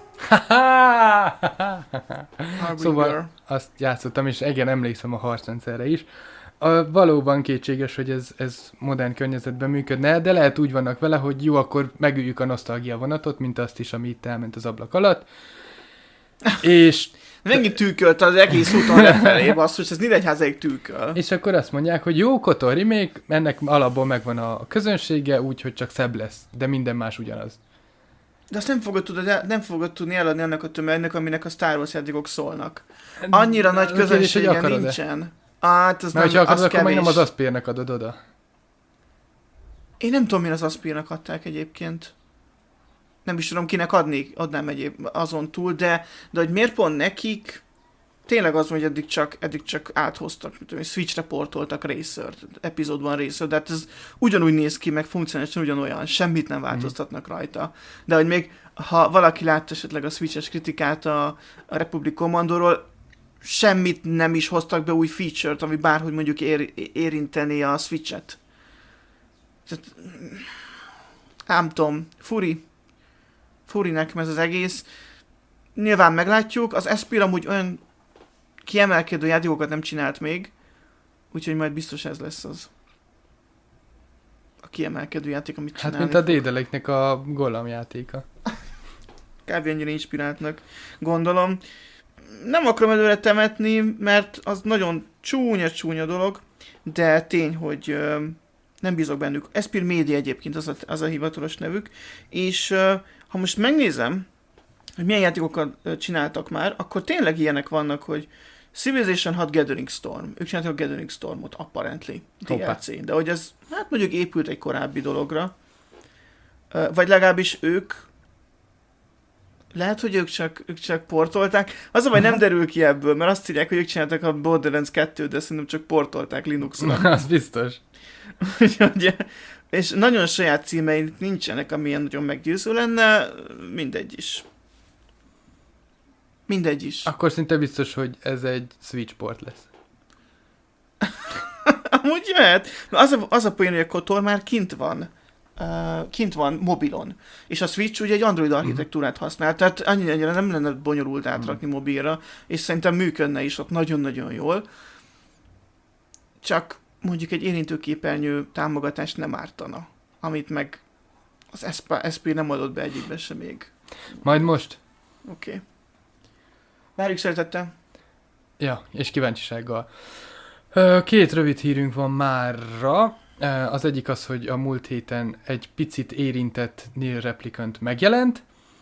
Harbinger. Szóval azt játszottam, és igen, emlékszem a harcrendszerre is. A, valóban kétséges, hogy ez, ez modern környezetben működne, de lehet úgy vannak vele, hogy jó, akkor megüljük a nosztalgia vonatot, mint azt is, ami itt elment az ablak alatt. És Megint tűkölt az egész úton lefelé, basszus, ez Nyíregyházáig tűköl. És akkor azt mondják, hogy jó, Kotor remake, ennek alapból megvan a közönsége, úgyhogy csak szebb lesz, de minden más ugyanaz. De azt nem fogod, tudod, nem fogod tudni eladni annak a tömegnek, aminek a Star Wars játékok szólnak. Annyira nagy közönsége nincsen. Hát, az Mert nem, ha akarod, az akkor kevés. meg nem az Aspérnek adod oda. Én nem tudom, miért az Aspírnak adták egyébként. Nem is tudom, kinek adni, adnám egyéb azon túl, de, de hogy miért pont nekik, tényleg az, hogy eddig csak, eddig csak áthoztak, mint hogy Switchre portoltak Racert, epizódban Racer, de hát ez ugyanúgy néz ki, meg funkcionálisan ugyanolyan, semmit nem változtatnak rajta. De hogy még, ha valaki látta esetleg a Switches kritikát a, a Republic Commandoról, semmit nem is hoztak be új feature-t, ami bárhogy mondjuk ér, érinteni a Switchet. Tehát, nem tudom, furi. Furi nekem ez az egész. Nyilván meglátjuk, az Espir amúgy olyan kiemelkedő játékokat nem csinált még, úgyhogy majd biztos ez lesz az a kiemelkedő játék, amit csinálni Hát, mint a Dédeleknek a Golem játéka. Kb. Ennyire inspiráltnak, gondolom. Nem akarom előre temetni, mert az nagyon csúnya-csúnya dolog, de tény, hogy ö, nem bízok bennük. Espir Media egyébként az a, az a hivatalos nevük, és ö, ha most megnézem, hogy milyen játékokat ö, csináltak már, akkor tényleg ilyenek vannak, hogy Civilization hat Gathering Storm. Ők csináltak a Gathering Stormot, apparently, dé el cé. De hogy ez, hát mondjuk épült egy korábbi dologra, ö, vagy legalábbis ők lehet, hogy ők csak, ők csak portolták. Az a baj, nem derül ki ebből, mert azt írják, hogy ők csináltak a Borderlands kettőt, de szerintem csak portolták Linuxra. Az biztos. És nagyon saját címeink nincsenek, amilyen nagyon meggyőző lenne, mindegy is. Mindegy is. Akkor szinte biztos, hogy ez egy Switch port lesz. Amúgy jöhet. Az a, az a poén, hogy a Kotor már kint van. Uh, kint van mobilon. És a Switch ugye egy Android architektúrát használ, tehát annyira, annyira nem lenne bonyolult átrakni mobilra, és szerintem működne is ott nagyon-nagyon jól. Csak mondjuk egy érintőképernyő támogatást nem ártana, amit meg az es pé nem adott be egyikbe sem még. Majd most. Oké. Okay. Várjuk szeretettel. Ja, és kíváncsisággal. Két rövid hírünk van márra. Az egyik az, hogy a múlt héten egy picit érintett Nier Replicant megjelent,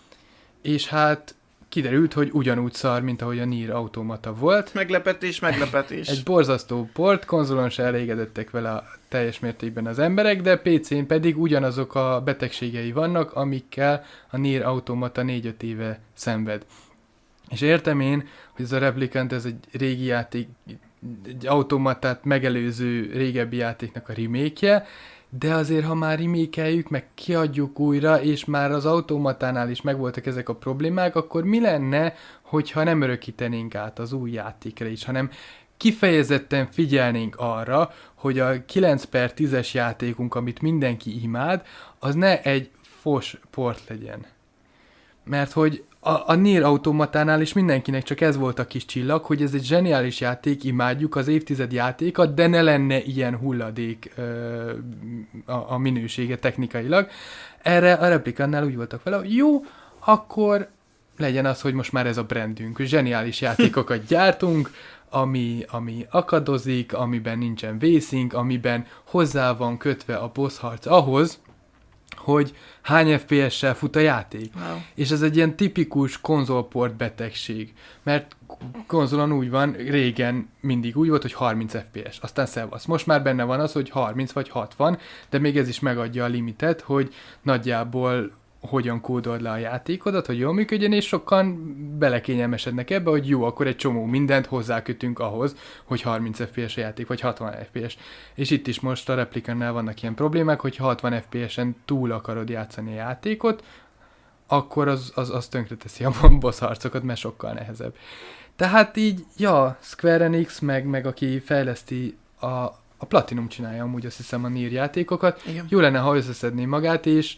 és hát kiderült, hogy ugyanúgy szar, mint ahogy a Nier Automata volt. Meglepetés, meglepetés. Egy borzasztó port, konzolon se elégedettek vele a teljes mértékben az emberek, de pé cén pedig ugyanazok a betegségei vannak, amikkel a Nier Automata négy-öt éve szenved. És értem én, hogy ez a Replicant, ez egy régi játék, egy automatát megelőző régebbi játéknak a remake-je, de azért, ha már remake-eljük, meg kiadjuk újra, és már az automatánál is megvoltak ezek a problémák, akkor mi lenne, hogyha nem örökítenénk át az új játékra is, hanem kifejezetten figyelnénk arra, hogy a kilenc per tízes játékunk, amit mindenki imád, az ne egy fos port legyen. Mert hogy a, a Nier Automatánál is mindenkinek csak ez volt a kis csillag, hogy ez egy zseniális játék, imádjuk az évtized játékat, de ne lenne ilyen hulladék ö, a, a minősége technikailag. Erre a Replicantnál úgy voltak vele, hogy jó, akkor legyen az, hogy most már ez a brandünk, hogy zseniális játékokat gyártunk, ami, ami akadozik, amiben nincsen vészink, amiben hozzá van kötve a boss harc ahhoz, hogy hány ef pé es-sel fut a játék. Wow. És ez egy ilyen tipikus konzolport betegség. Mert konzolon úgy van, régen mindig úgy volt, hogy harminc ef pé es. Aztán szevasz. Most már benne van az, hogy harminc vagy hatvan, de még ez is megadja a limitet, hogy nagyjából hogyan kódold le a játékodat, hogy jól működjön, és sokan belekényelmesednek ebbe, hogy jó, akkor egy csomó mindent hozzákötünk ahhoz, hogy harminc ef pé es a játék, vagy hatvan ef pé es. És itt is most a Replicannál vannak ilyen problémák, hogy hatvan ef pé esen túl akarod játszani a játékot, akkor az, az, az tönkreteszi a boss harcokat, mert sokkal nehezebb. Tehát így, ja, Square Enix, meg, meg aki fejleszti a, a Platinum csinálja amúgy azt hiszem a Nier játékokat. Igen. Jó lenne, ha összeszedné magát, és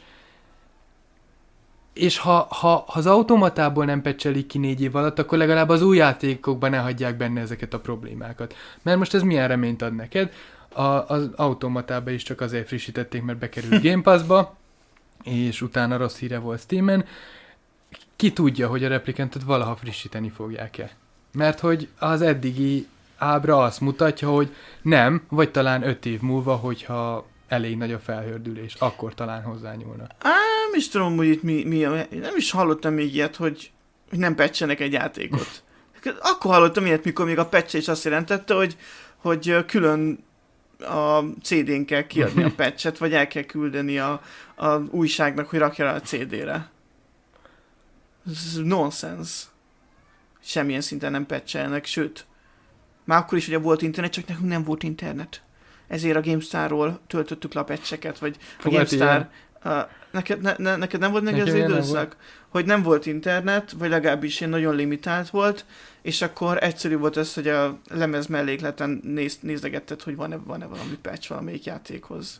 És ha, ha, ha az automatából nem pecselik ki négy év alatt, akkor legalább az új játékokban ne hagyják benne ezeket a problémákat. Mert most ez milyen reményt ad neked? A, az automatába is csak azért frissítették, mert bekerült Game Pass-ba, és utána rossz híre volt Steamen. Ki tudja, hogy a Replicantet valaha frissíteni fogják-e? Mert hogy az eddigi ábra azt mutatja, hogy nem, vagy talán öt év múlva, hogyha elég nagy a felhördülés, akkor talán hozzányúlnak. Á, nem is tudom, hogy itt mi, mi a, nem is hallottam még ilyet, hogy, hogy nem patchenek egy játékot. Akkor hallottam ilyet, mikor még a patch is azt jelentette, hogy, hogy külön a cé dén kell kiadni a patchet, vagy el kell küldeni a, a újságnak, hogy rakja rá a cé dére. Ez nonsense. Semmilyen szinten nem patchelnek, sőt, már akkor is ugye volt internet, csak nekünk nem volt internet. Ezért a GameStar-ról töltöttük le a patcheket, vagy a Fogad GameStar... Uh, neked, ne, ne, neked nem volt meg ez az időszak? Hogy nem volt internet, vagy legalábbis ilyen nagyon limitált volt, és akkor egyszerű volt az, hogy a lemez mellékleten néz, nézegetted, hogy van-e, van-e valami patch valamelyik játékhoz.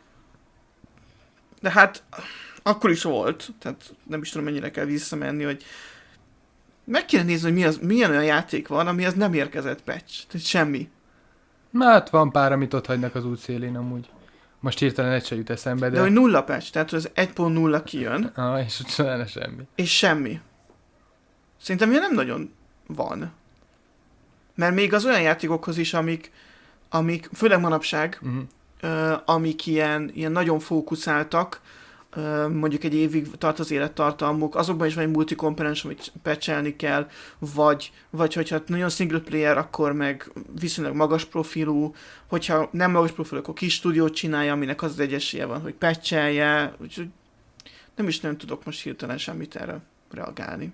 De hát akkor is volt, tehát nem is tudom, mennyire kell visszamenni, hogy meg kéne nézni, hogy mi az, milyen olyan játék van, amihez nem érkezett patch. Tehát semmi. Hát van pár, amit ott hagynak az útszélén amúgy. Most hirtelen egy se jut eszembe, de... De hogy nulla patch, tehát az egy pont nulla kijön. Ah, és utána semmi. És semmi. Szerintem ilyen nem nagyon van. Mert még az olyan játékokhoz is, amik, amik főleg manapság, Uh-huh. uh, amik ilyen, ilyen nagyon fókuszáltak, uh, mondjuk egy évig tart az élettartalmuk, azokban is van egy multikomponens, amit patchelni kell, vagy, vagy hogyha nagyon single player, akkor meg viszonylag magas profilú, hogyha nem magas profilú, akkor kis stúdiót csinálja, aminek az az egyessége van, hogy patchelje, úgyhogy nem is nem tudok most hirtelen semmit erre reagálni.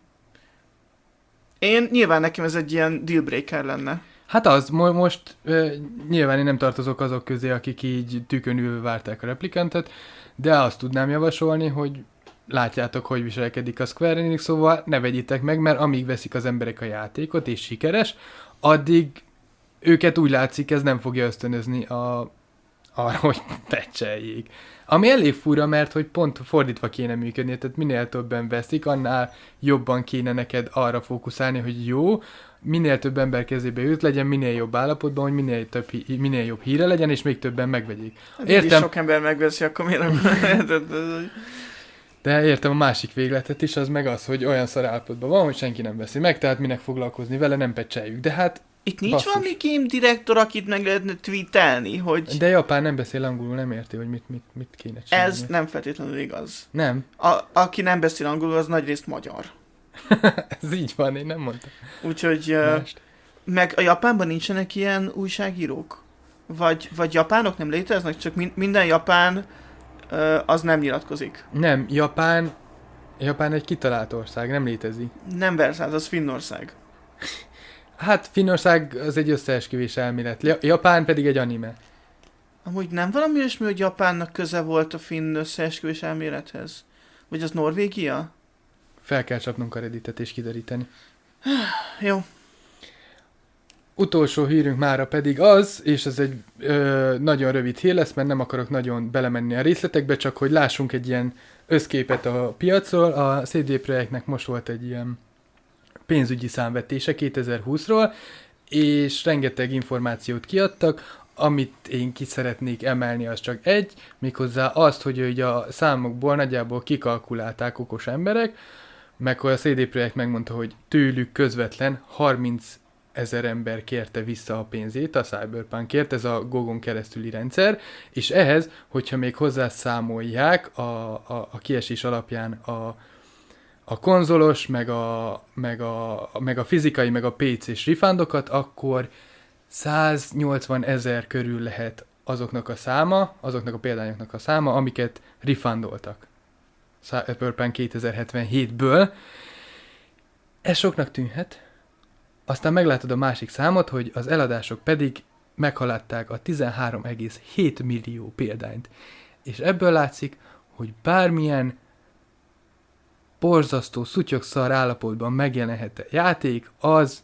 Én nyilván nekem ez egy ilyen dealbreaker lenne. Hát az, mo- most ö, nyilván én nem tartozok azok közé, akik így tükön ülve várták a Replicantet, de azt tudnám javasolni, hogy látjátok, hogy viselkedik a Square Enix, szóval ne vegyitek meg, mert amíg veszik az emberek a játékot, és sikeres, addig őket úgy látszik, ez nem fogja ösztönözni a, arra, hogy patcheljék. Ami elég fura, mert hogy pont fordítva kéne működni, tehát minél többen veszik, annál jobban kéne neked arra fókuszálni, hogy jó, minél több ember kezébe jut, legyen minél jobb állapotban, hogy minél, több, minél jobb híre legyen, és még többen megvegyék. Hát értem. Sok ember megveszi, akkor miért nem? De értem a másik végletet is, az meg az, hogy olyan szar állapotban van, hogy senki nem veszi meg, tehát minek foglalkozni vele, nem pecseljük. De hát itt nincs basszus. valami game director, akit meg lehetne tweetelni, hogy... De Japán nem beszél angolul, nem érti, hogy mit, mit, mit kéne csinálni. Ez nem feltétlenül igaz. Nem. A, aki nem beszél angolul, az nagyrészt magyar. Ez így van, én nem mondtam. Úgyhogy... Uh, meg a Japánban nincsenek ilyen újságírók? Vagy, vagy japánok nem léteznek? Csak min- minden japán uh, az nem nyilatkozik. Nem, Japán... Japán egy kitalált ország, nem létezik. Nem Versailles, az Finnország. Hát Finnország az egy összeesküvés elmélet, Japán pedig egy anime. Amúgy nem valami olyasmi, hogy Japánnak köze volt a finn összeesküvés elmélethez? Vagy az Norvégia? Fel kell csapnunk a Redditet és kideríteni. Jó. Utolsó hírünk mára pedig az, és ez egy ö, nagyon rövid hír lesz, mert nem akarok nagyon belemenni a részletekbe, csak hogy lássunk egy ilyen összképet a piacról. A cé dé Projektnek most volt egy ilyen pénzügyi számvetése kétezer-húszról, és rengeteg információt kiadtak, amit én ki szeretnék emelni, az csak egy, méghozzá azt, hogy ugye a számokból nagyjából kikalkulálták okos emberek, meg a cé dé Projekt megmondta, hogy tőlük közvetlen harminc ezer ember kérte vissza a pénzét, a Cyberpunkért, ez a Gogon keresztüli rendszer, és ehhez, hogyha még hozzászámolják a, a, a kiesés alapján a, a konzolos, meg a, meg, a, meg a fizikai, meg a pé cés refundokat, akkor száznyolcvan ezer körül lehet azoknak a száma, azoknak a példányoknak a száma, amiket refundoltak Cyberpunk kétezer-hetvenhétből. Ez soknak tűnhet, aztán meglátod a másik számot, hogy az eladások pedig meghaladták a tizenhárom egész hét millió példányt. És ebből látszik, hogy bármilyen borzasztó, szutyokszar állapotban megjelenhet a játék, az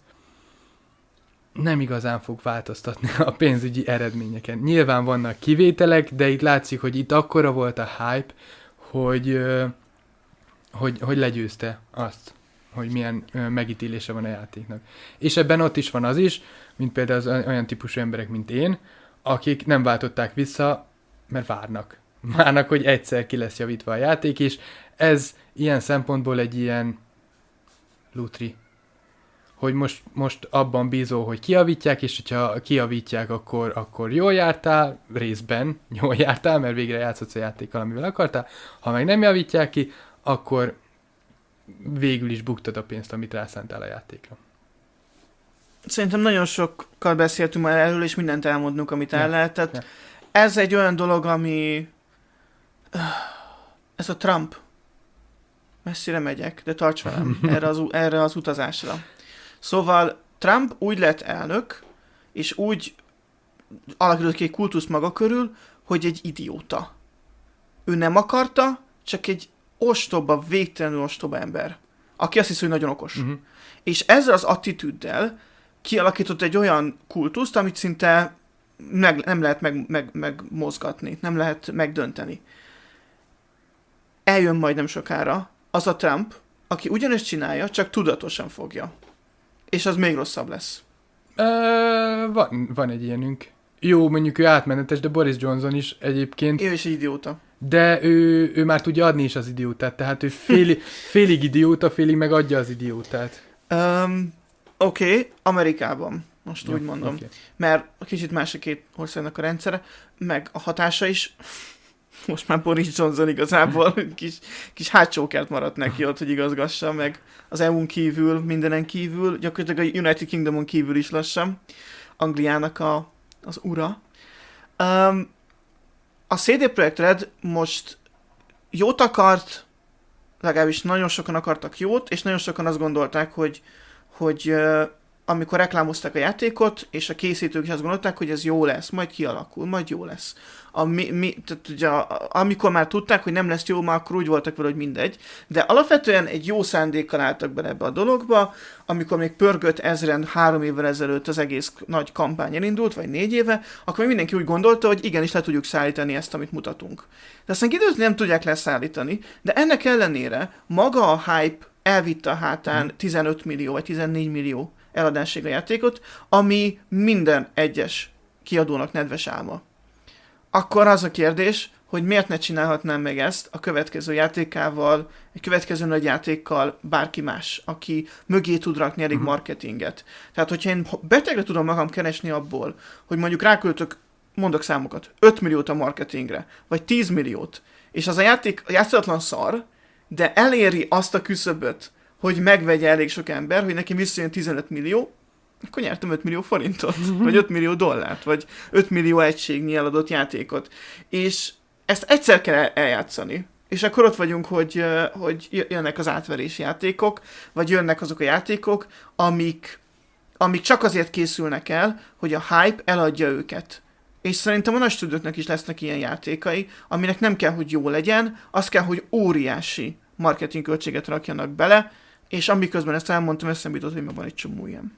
nem igazán fog változtatni a pénzügyi eredményeken. Nyilván vannak kivételek, de itt látszik, hogy itt akkora volt a hype, hogy, hogy, hogy legyőzte azt, hogy milyen megítélése van a játéknak. És ebben ott is van az is, mint például az olyan típusú emberek, mint én, akik nem váltották vissza, mert várnak. Várnak, hogy egyszer ki lesz javítva a játék, és ez ilyen szempontból egy ilyen lutri. hogy most, most abban bízol, hogy kijavítják, és hogyha kijavítják, akkor, akkor jól jártál, részben jól jártál, mert végre játszhatsz a játékkal, amivel akartál. Ha meg nem javítják ki, akkor végül is buktad a pénzt, amit rászántál a játékra. Szerintem nagyon sokkal beszéltünk már erről, és mindent elmondnunk, amit Ja. el lehet. Tehát Ja. ez egy olyan dolog, ami... Ez a Trump. Messzire megyek, de tarts velem erre az, erre az utazásra. Szóval Trump úgy lett elnök, és úgy alakított ki egy kultusz maga körül, hogy egy idióta. Ő nem akarta, csak egy ostoba, végtelenül ostoba ember, aki azt hiszi, hogy nagyon okos. Uh-huh. És ezzel az attitűddel kialakított egy olyan kultuszt, amit szinte meg, nem lehet meg, meg, megmozgatni, nem lehet megdönteni. Eljön majd nem sokára az a Trump, aki ugyanezt csinálja, csak tudatosan fogja. És az még rosszabb lesz. Ö, van, van egy ilyenünk. Jó, mondjuk ő átmenetes, de Boris Johnson is egyébként. Ő is egy idióta. De ő, ő már tudja adni is az idiótát, tehát ő féli, félig idióta, félig meg adja az idiótát. Um, Oké, okay, Amerikában, most Jó, úgy mondom. okay. Mert kicsit más a két országnak a rendszere, meg a hatása is. Most már Boris Johnson igazából kis, kis hátsókert maradt neki ott, hogy igazgassa, meg az é u-n kívül, mindenen kívül, gyakorlatilag a United Kingdomon kívül is lassan, Angliának a, az ura. Um, a cé dé Projekt Red most jót akart, legalábbis nagyon sokan akartak jót, és nagyon sokan azt gondolták, hogy, hogy uh, amikor reklámozták a játékot, és a készítők is azt gondolták, hogy ez jó lesz, majd kialakul, majd jó lesz. A, mi, mi, tehát ugye, a, amikor már tudták, hogy nem lesz jó, már akkor úgy voltak vele, hogy mindegy. De alapvetően egy jó szándékkal álltak bele ebbe a dologba, amikor még pörgött ezren három évvel ezelőtt az egész nagy kampány elindult, vagy négy éve, akkor még mindenki úgy gondolta, hogy igenis le tudjuk szállítani ezt, amit mutatunk. De aztán kiderült, nem tudják leszállítani, de ennek ellenére maga a hype elvitte a hátán tizenöt millió vagy tizennégy millió eladásig a játékot, ami minden egyes kiadónak nedves álma. Akkor az a kérdés, hogy miért ne csinálhatnám meg ezt a következő játékával, egy következő nagy játékkal bárki más, aki mögé tud rakni elég marketinget. Tehát, hogyha én betegre tudom magam keresni abból, hogy mondjuk ráköltök, mondok számokat, öt milliót a marketingre, vagy tíz milliót, és az a játék játszatlan szar, de eléri azt a küszöböt, hogy megvegye elég sok ember, hogy neki visszajön tizenöt millió, akkor nyertem öt millió forintot, vagy öt millió dollárt, vagy öt millió egységnyi eladott játékot. És ezt egyszer kell eljátszani. És akkor ott vagyunk, hogy, hogy jönnek az átverés játékok, vagy jönnek azok a játékok, amik, amik csak azért készülnek el, hogy a hype eladja őket. És szerintem a nagy stúdióknak is lesznek ilyen játékai, aminek nem kell, hogy jó legyen, az kell, hogy óriási marketingköltséget rakjanak bele, és amiközben ezt elmondtam, eszembe jutott, hogy már van egy csomó ilyen.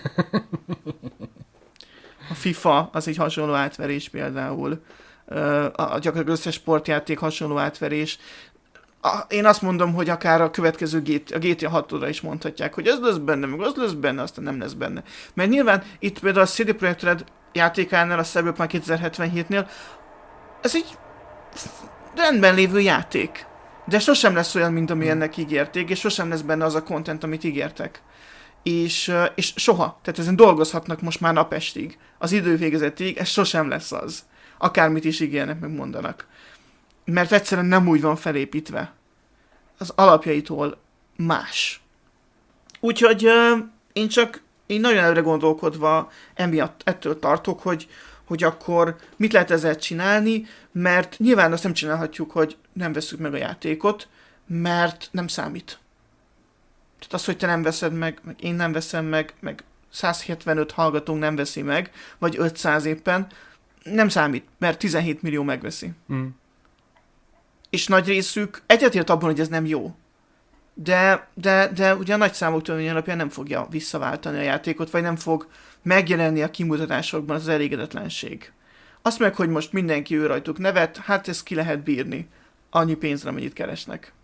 A FIFA az egy hasonló átverés például. A, a gyakorlatilag összes sportjáték hasonló átverés. A, én azt mondom, hogy akár a következő G- a gé té á hatra is mondhatják, hogy ez lesz benne, meg az lesz benne, aztán nem lesz benne. Mert nyilván itt például a cé dé Projekt Red játékánál, a Cyberpunk kétezer-hetvenhétnél ez egy rendben lévő játék. De sosem lesz olyan, mint ami ennek ígérték, és sosem lesz benne az a content, amit ígértek. És, és soha. Tehát ezen dolgozhatnak most már napestig. Az idő végezetig ez sosem lesz az. Akármit is ígérnek, meg mondanak. Mert egyszerűen nem úgy van felépítve. Az alapjaitól más. Úgyhogy uh, én csak én nagyon előre gondolkodva emiatt ettől tartok, hogy hogy akkor mit lehet ezzel csinálni, mert nyilván azt nem csinálhatjuk, hogy nem veszük meg a játékot, mert nem számít. Tehát az, hogy te nem veszed meg, meg én nem veszem meg, meg száz hetvenöt hallgatónk nem veszi meg, vagy ötszáz éppen, nem számít, mert tizenhét millió megveszi. Mm. És nagy részük egyetért abban, hogy ez nem jó. De, de, de ugye a nagy számok törvény alapján nem fogja visszaváltani a játékot, vagy nem fog megjelenni a kimutatásokban az elégedetlenség. Azt meg, hogy most mindenki ő rajtuk nevet, hát ezt ki lehet bírni. Annyi pénzre, amennyit keresnek.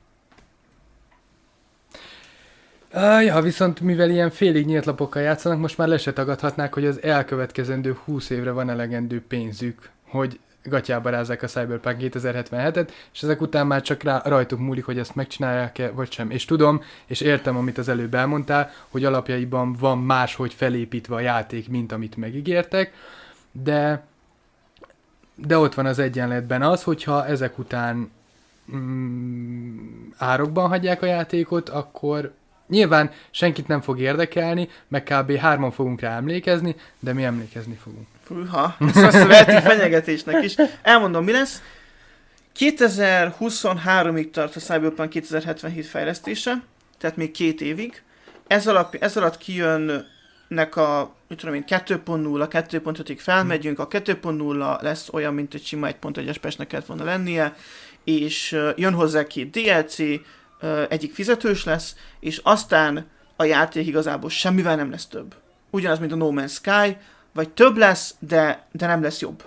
Ah, ja, viszont mivel ilyen félig nyílt lapokkal játszanak, most már le se tagadhatnák, hogy az elkövetkezendő húsz évre van elegendő pénzük, hogy gatyába rázzák a Cyberpunk kétezer-hetvenhetet, és ezek után már csak rá, rajtuk múlik, hogy ezt megcsinálják-e, vagy sem. És tudom, és értem, amit az előbb elmondtál, hogy alapjaiban van máshogy felépítve a játék, mint amit megígértek, de, de ott van az egyenletben az, hogyha ezek után mm, árokban hagyják a játékot, akkor nyilván senkit nem fog érdekelni, meg kb. Hárman fogunk rá emlékezni, de mi emlékezni fogunk. Húha, ezt azt vehetik fenyegetésnek is. Elmondom, mi lesz. kétezer-huszonháromig tart a Cyberpunk kétezer-hetvenhét fejlesztése, tehát még két évig. Ez alatt, ez alatt kijönnek a, mit tudom én, kettő pont nulla, kettő pont ötig felmegyünk, a kettő pont nulla lesz olyan, mint egy sima egy pont egyes patchnek kellett volna lennie, és jön hozzá két dé el cé, egyik fizetős lesz, és aztán a játék igazából semmivel nem lesz több. Ugyanaz, mint a No Man's Sky, vagy több lesz, de, de nem lesz jobb.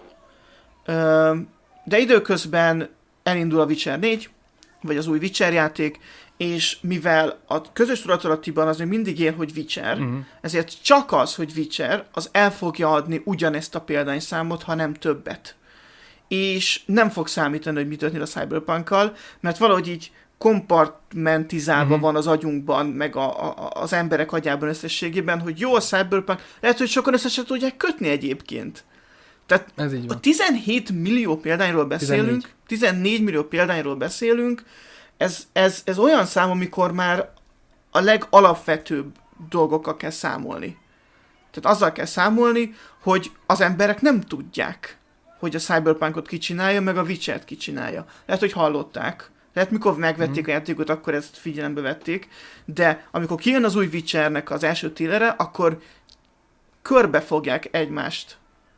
De időközben elindul a Witcher négy, vagy az új Witcher játék, és mivel a közös tudatalattiban az még mindig él, hogy Witcher, uh-huh. ezért csak az, hogy Witcher, az el fogja adni ugyanezt a példányszámot, ha nem többet. És nem fog számítani, hogy mi történik a Cyberpunkkal, mert valahogy így kompartmentizálva uh-huh. van az agyunkban, meg a, a, az emberek agyában összességében, hogy jó a Cyberpunk, lehet, hogy sokan össze sem tudják kötni egyébként. Tehát ez így van. A tizenhét millió példányról beszélünk, tizennégy, tizennégy millió példányról beszélünk, ez, ez, ez olyan szám, amikor már a legalapvetőbb dolgokkal kell számolni. Tehát azzal kell számolni, hogy az emberek nem tudják, hogy a Cyberpunkot kicsinálja, meg a Witchert kicsinálja. Lehet, hogy hallották. Lehet, mikor megvették mm. a játékot, akkor ezt figyelembe vették, de amikor kijön az új Witchernek az első trélere, akkor körbe fogják egymást.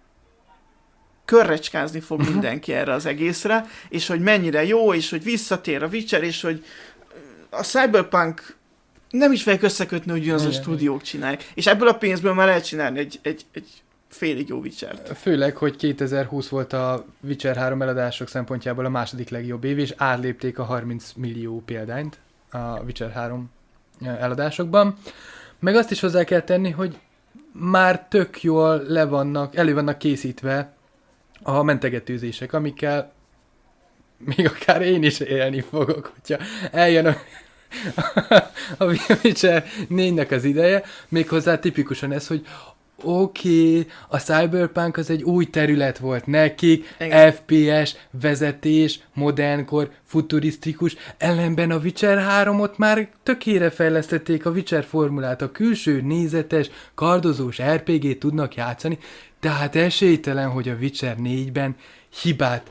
Körrecskázni fog mindenki erre az egészre, és hogy mennyire jó, és hogy visszatér a Witcher, és hogy a Cyberpunk nem is fogják összekötni, hogy ugyanaz a stúdiók csinálják. És ebből a pénzből már lehet csinálni egy, egy, egy félig jó Witchert. Főleg, hogy kétezer-húsz volt a Witcher három eladások szempontjából a második legjobb év, és átlépték a harminc millió példányt a Witcher három eladásokban. Meg azt is hozzá kell tenni, hogy már tök jól le vannak, elő vannak készítve a mentegetőzések, amikkel még akár én is élni fogok, hogyha eljön a, a Witcher négynek az ideje, méghozzá tipikusan ez, hogy oké, okay, a Cyberpunk az egy új terület volt nekik, igen. ef pé es, vezetés, modernkor, futurisztikus, ellenben a Witcher háromot már tökére fejlesztették a Witcher formulát, a külső, nézetes, kardozós er pé gét tudnak játszani, tehát esélytelen, hogy a Witcher négyben hibát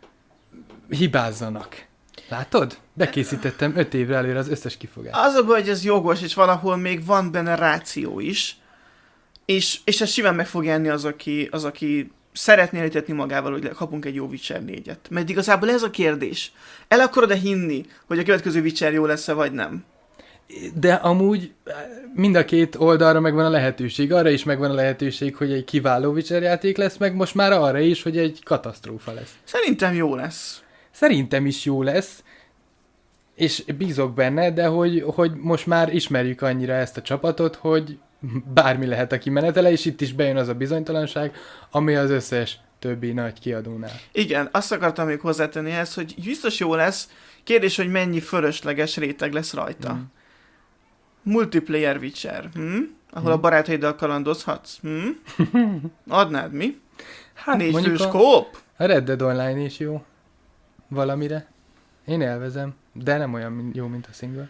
hibázzanak. Látod? Bekészítettem öt évre előre az összes kifogást. Az a baj, hogy ez jogos, és valahol még van benne ráció is, és, és ez simán meg fog enni az, aki, az, aki szeretné elítetni magával, hogy kapunk egy jó Witcher négyet. Mert igazából ez a kérdés. El akarod-e hinni, hogy a következő Witcher jó lesz-e, vagy nem? De amúgy mind a két oldalra megvan a lehetőség. Arra is megvan a lehetőség, hogy egy kiváló Witcher játék lesz, meg most már arra is, hogy egy katasztrófa lesz. Szerintem jó lesz. Szerintem is jó lesz, és bízok benne, de hogy, hogy most már ismerjük annyira ezt a csapatot, hogy bármi lehet a kimenetele, és itt is bejön az a bizonytalanság, ami az összes többi nagy kiadónál. Igen, azt akartam még hozzátenni ehhez, hogy biztos jó lesz, kérdés, hogy mennyi fölösleges réteg lesz rajta. Mm. Multiplayer Witcher, hm? ahol mm. a barátaiddal kalandozhatsz. Hm? Adnád mi? Hát négy fős kóp? A Red Dead Online is jó. Valamire. Én elvezem, de nem olyan jó, mint a single.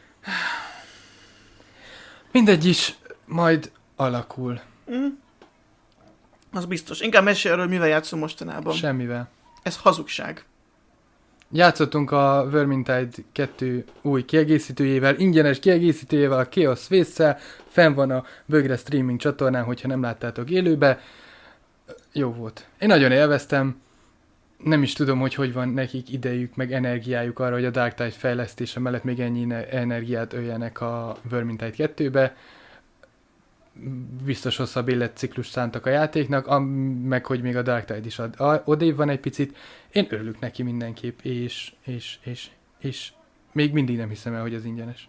Mindegy is, majd alakul. Mm. Az biztos. Inkább mesélj arról, mivel játszom mostanában. Semmivel. Ez hazugság. Játszottunk a Vermintide kettő új kiegészítőjével, ingyenes kiegészítőjével, a Chaos Face-szel, fenn van a Bögre streaming csatornán, hogyha nem láttátok élőbe. Jó volt. Én nagyon élveztem. Nem is tudom, hogy hogy van nekik idejük, meg energiájuk arra, hogy a Dark Tide fejlesztése mellett még ennyi energiát öljenek a Vermintide kettőbe. Biztos hosszabb életciklus szántak a játéknak, a, meg hogy még a Dark Tide is ad, a, odébb van egy picit. Én örülök neki mindenképp, és, és, és, és még mindig nem hiszem el, hogy az ingyenes.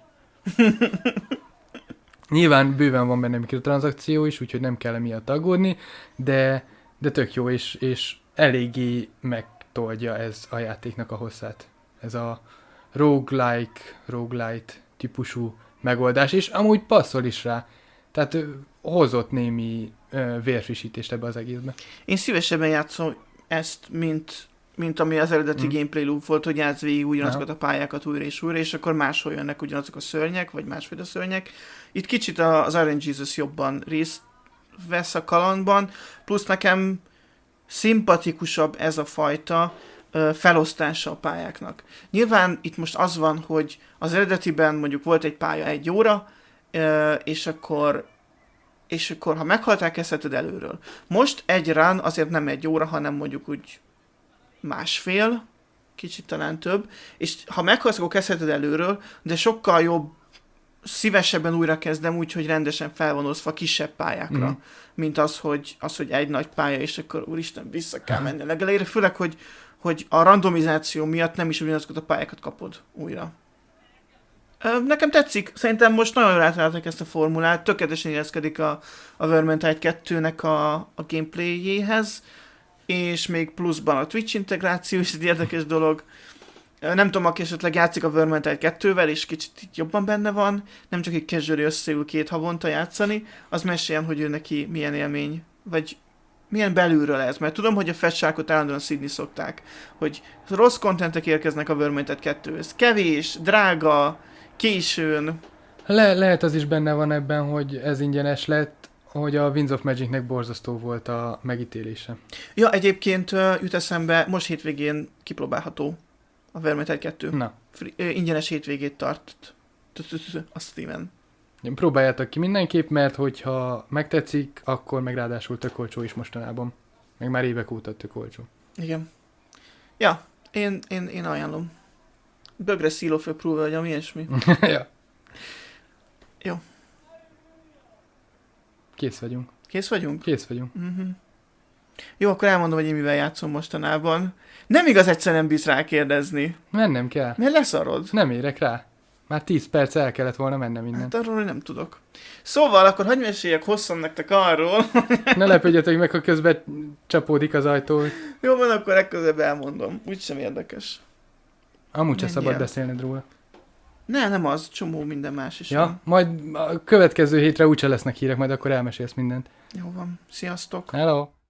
Nyilván bőven van benne mikrotranszakció is, úgyhogy nem kell emiatt aggódni, de, de tök jó, és, és eléggé megtoldja ez a játéknak a hosszát. Ez a roguelike, roguelite típusú megoldás, és amúgy passzol is rá. Tehát ö, hozott némi ö, vérfrissítést ebbe az egészbe. Én szívesebben játszom ezt, mint, mint ami az eredeti mm. gameplay loop volt, hogy játsz végig ugyanazokat a pályákat újra és újra, és akkor máshol jönnek ugyanazok a szörnyek, vagy másféle szörnyek. Itt kicsit az er en gé Jesus jobban részt vesz a kalandban, plusz nekem szimpatikusabb ez a fajta ö, felosztása a pályáknak. Nyilván itt most az van, hogy az eredetiben mondjuk volt egy pálya egy óra, ö, és akkor és akkor ha meghaltál, kezdheted előről. Most egy run azért nem egy óra, hanem mondjuk úgy másfél, kicsit talán több, és ha meghalsz, akkor kezdheted előről, de sokkal jobb, szívesebben újra kezdem úgy, hogy rendesen fel van osztva kisebb pályákra, mm. mint az hogy, az, hogy egy nagy pálya, és akkor úristen, vissza kell menni a legelejére, főleg, hogy, hogy a randomizáció miatt nem is ugyanazokat a pályákat kapod újra. Nekem tetszik, szerintem most nagyon jól átalálták ezt a formulát, tökéletesen illeszkedik a, a Vermintide kettőnek a, a gameplayjéhez, és még pluszban a Twitch integráció is egy érdekes dolog. Nem tudom, aki esetleg játszik a Vermintide kettővel, és kicsit jobban benne van, nem csak egy casual összeül két havonta játszani, az meséljen, hogy ő neki milyen élmény, vagy milyen belülről ez, mert tudom, hogy a festsákot állandóan szidni szokták, hogy rossz kontentek érkeznek a Vermintide kettőhöz. Kevés, drága, későn. Le- lehet az is benne van ebben, hogy ez ingyenes lett, hogy a Winds of Magicnek borzasztó volt a megítélése. Ja, egyébként uh, jut eszembe, most hétvégén kipróbálható a Vermintide kettő. Na. Free, uh, ingyenes hétvégét tart a Steamen. Próbáljátok ki mindenképp, mert hogyha megtetszik, akkor meg ráadásul tök olcsó is mostanában. Meg már évek óta tök olcsó. Igen. Ja, én, én, én ajánlom. Bögre seal of approval, vagy ami ilyesmi. Ja. Jó. Kész vagyunk. Kész vagyunk? Kész vagyunk. Uh-huh. Jó, akkor elmondom, hogy én mivel játszom mostanában. Nem igaz, egyszer nem bíz rákérdezni. Mennem kell. Mert leszarod. Nem érek rá. Már tíz perc el kellett volna mennem innen. Hát arról nem tudok. Szóval akkor hagyj meséljek hosszan nektek arról. Ne lepődjetek meg, ha közben csapódik az ajtó. Jó van, akkor legközelebb elmondom. Úgysem érdekes. Amúgy se szabad Menjél. beszélned róla. Ne, nem az. Csomó minden más is Ja, van. majd a következő hétre úgyse lesznek hírek, majd akkor elmesélsz mindent. Jó van. Sziasztok. Hello!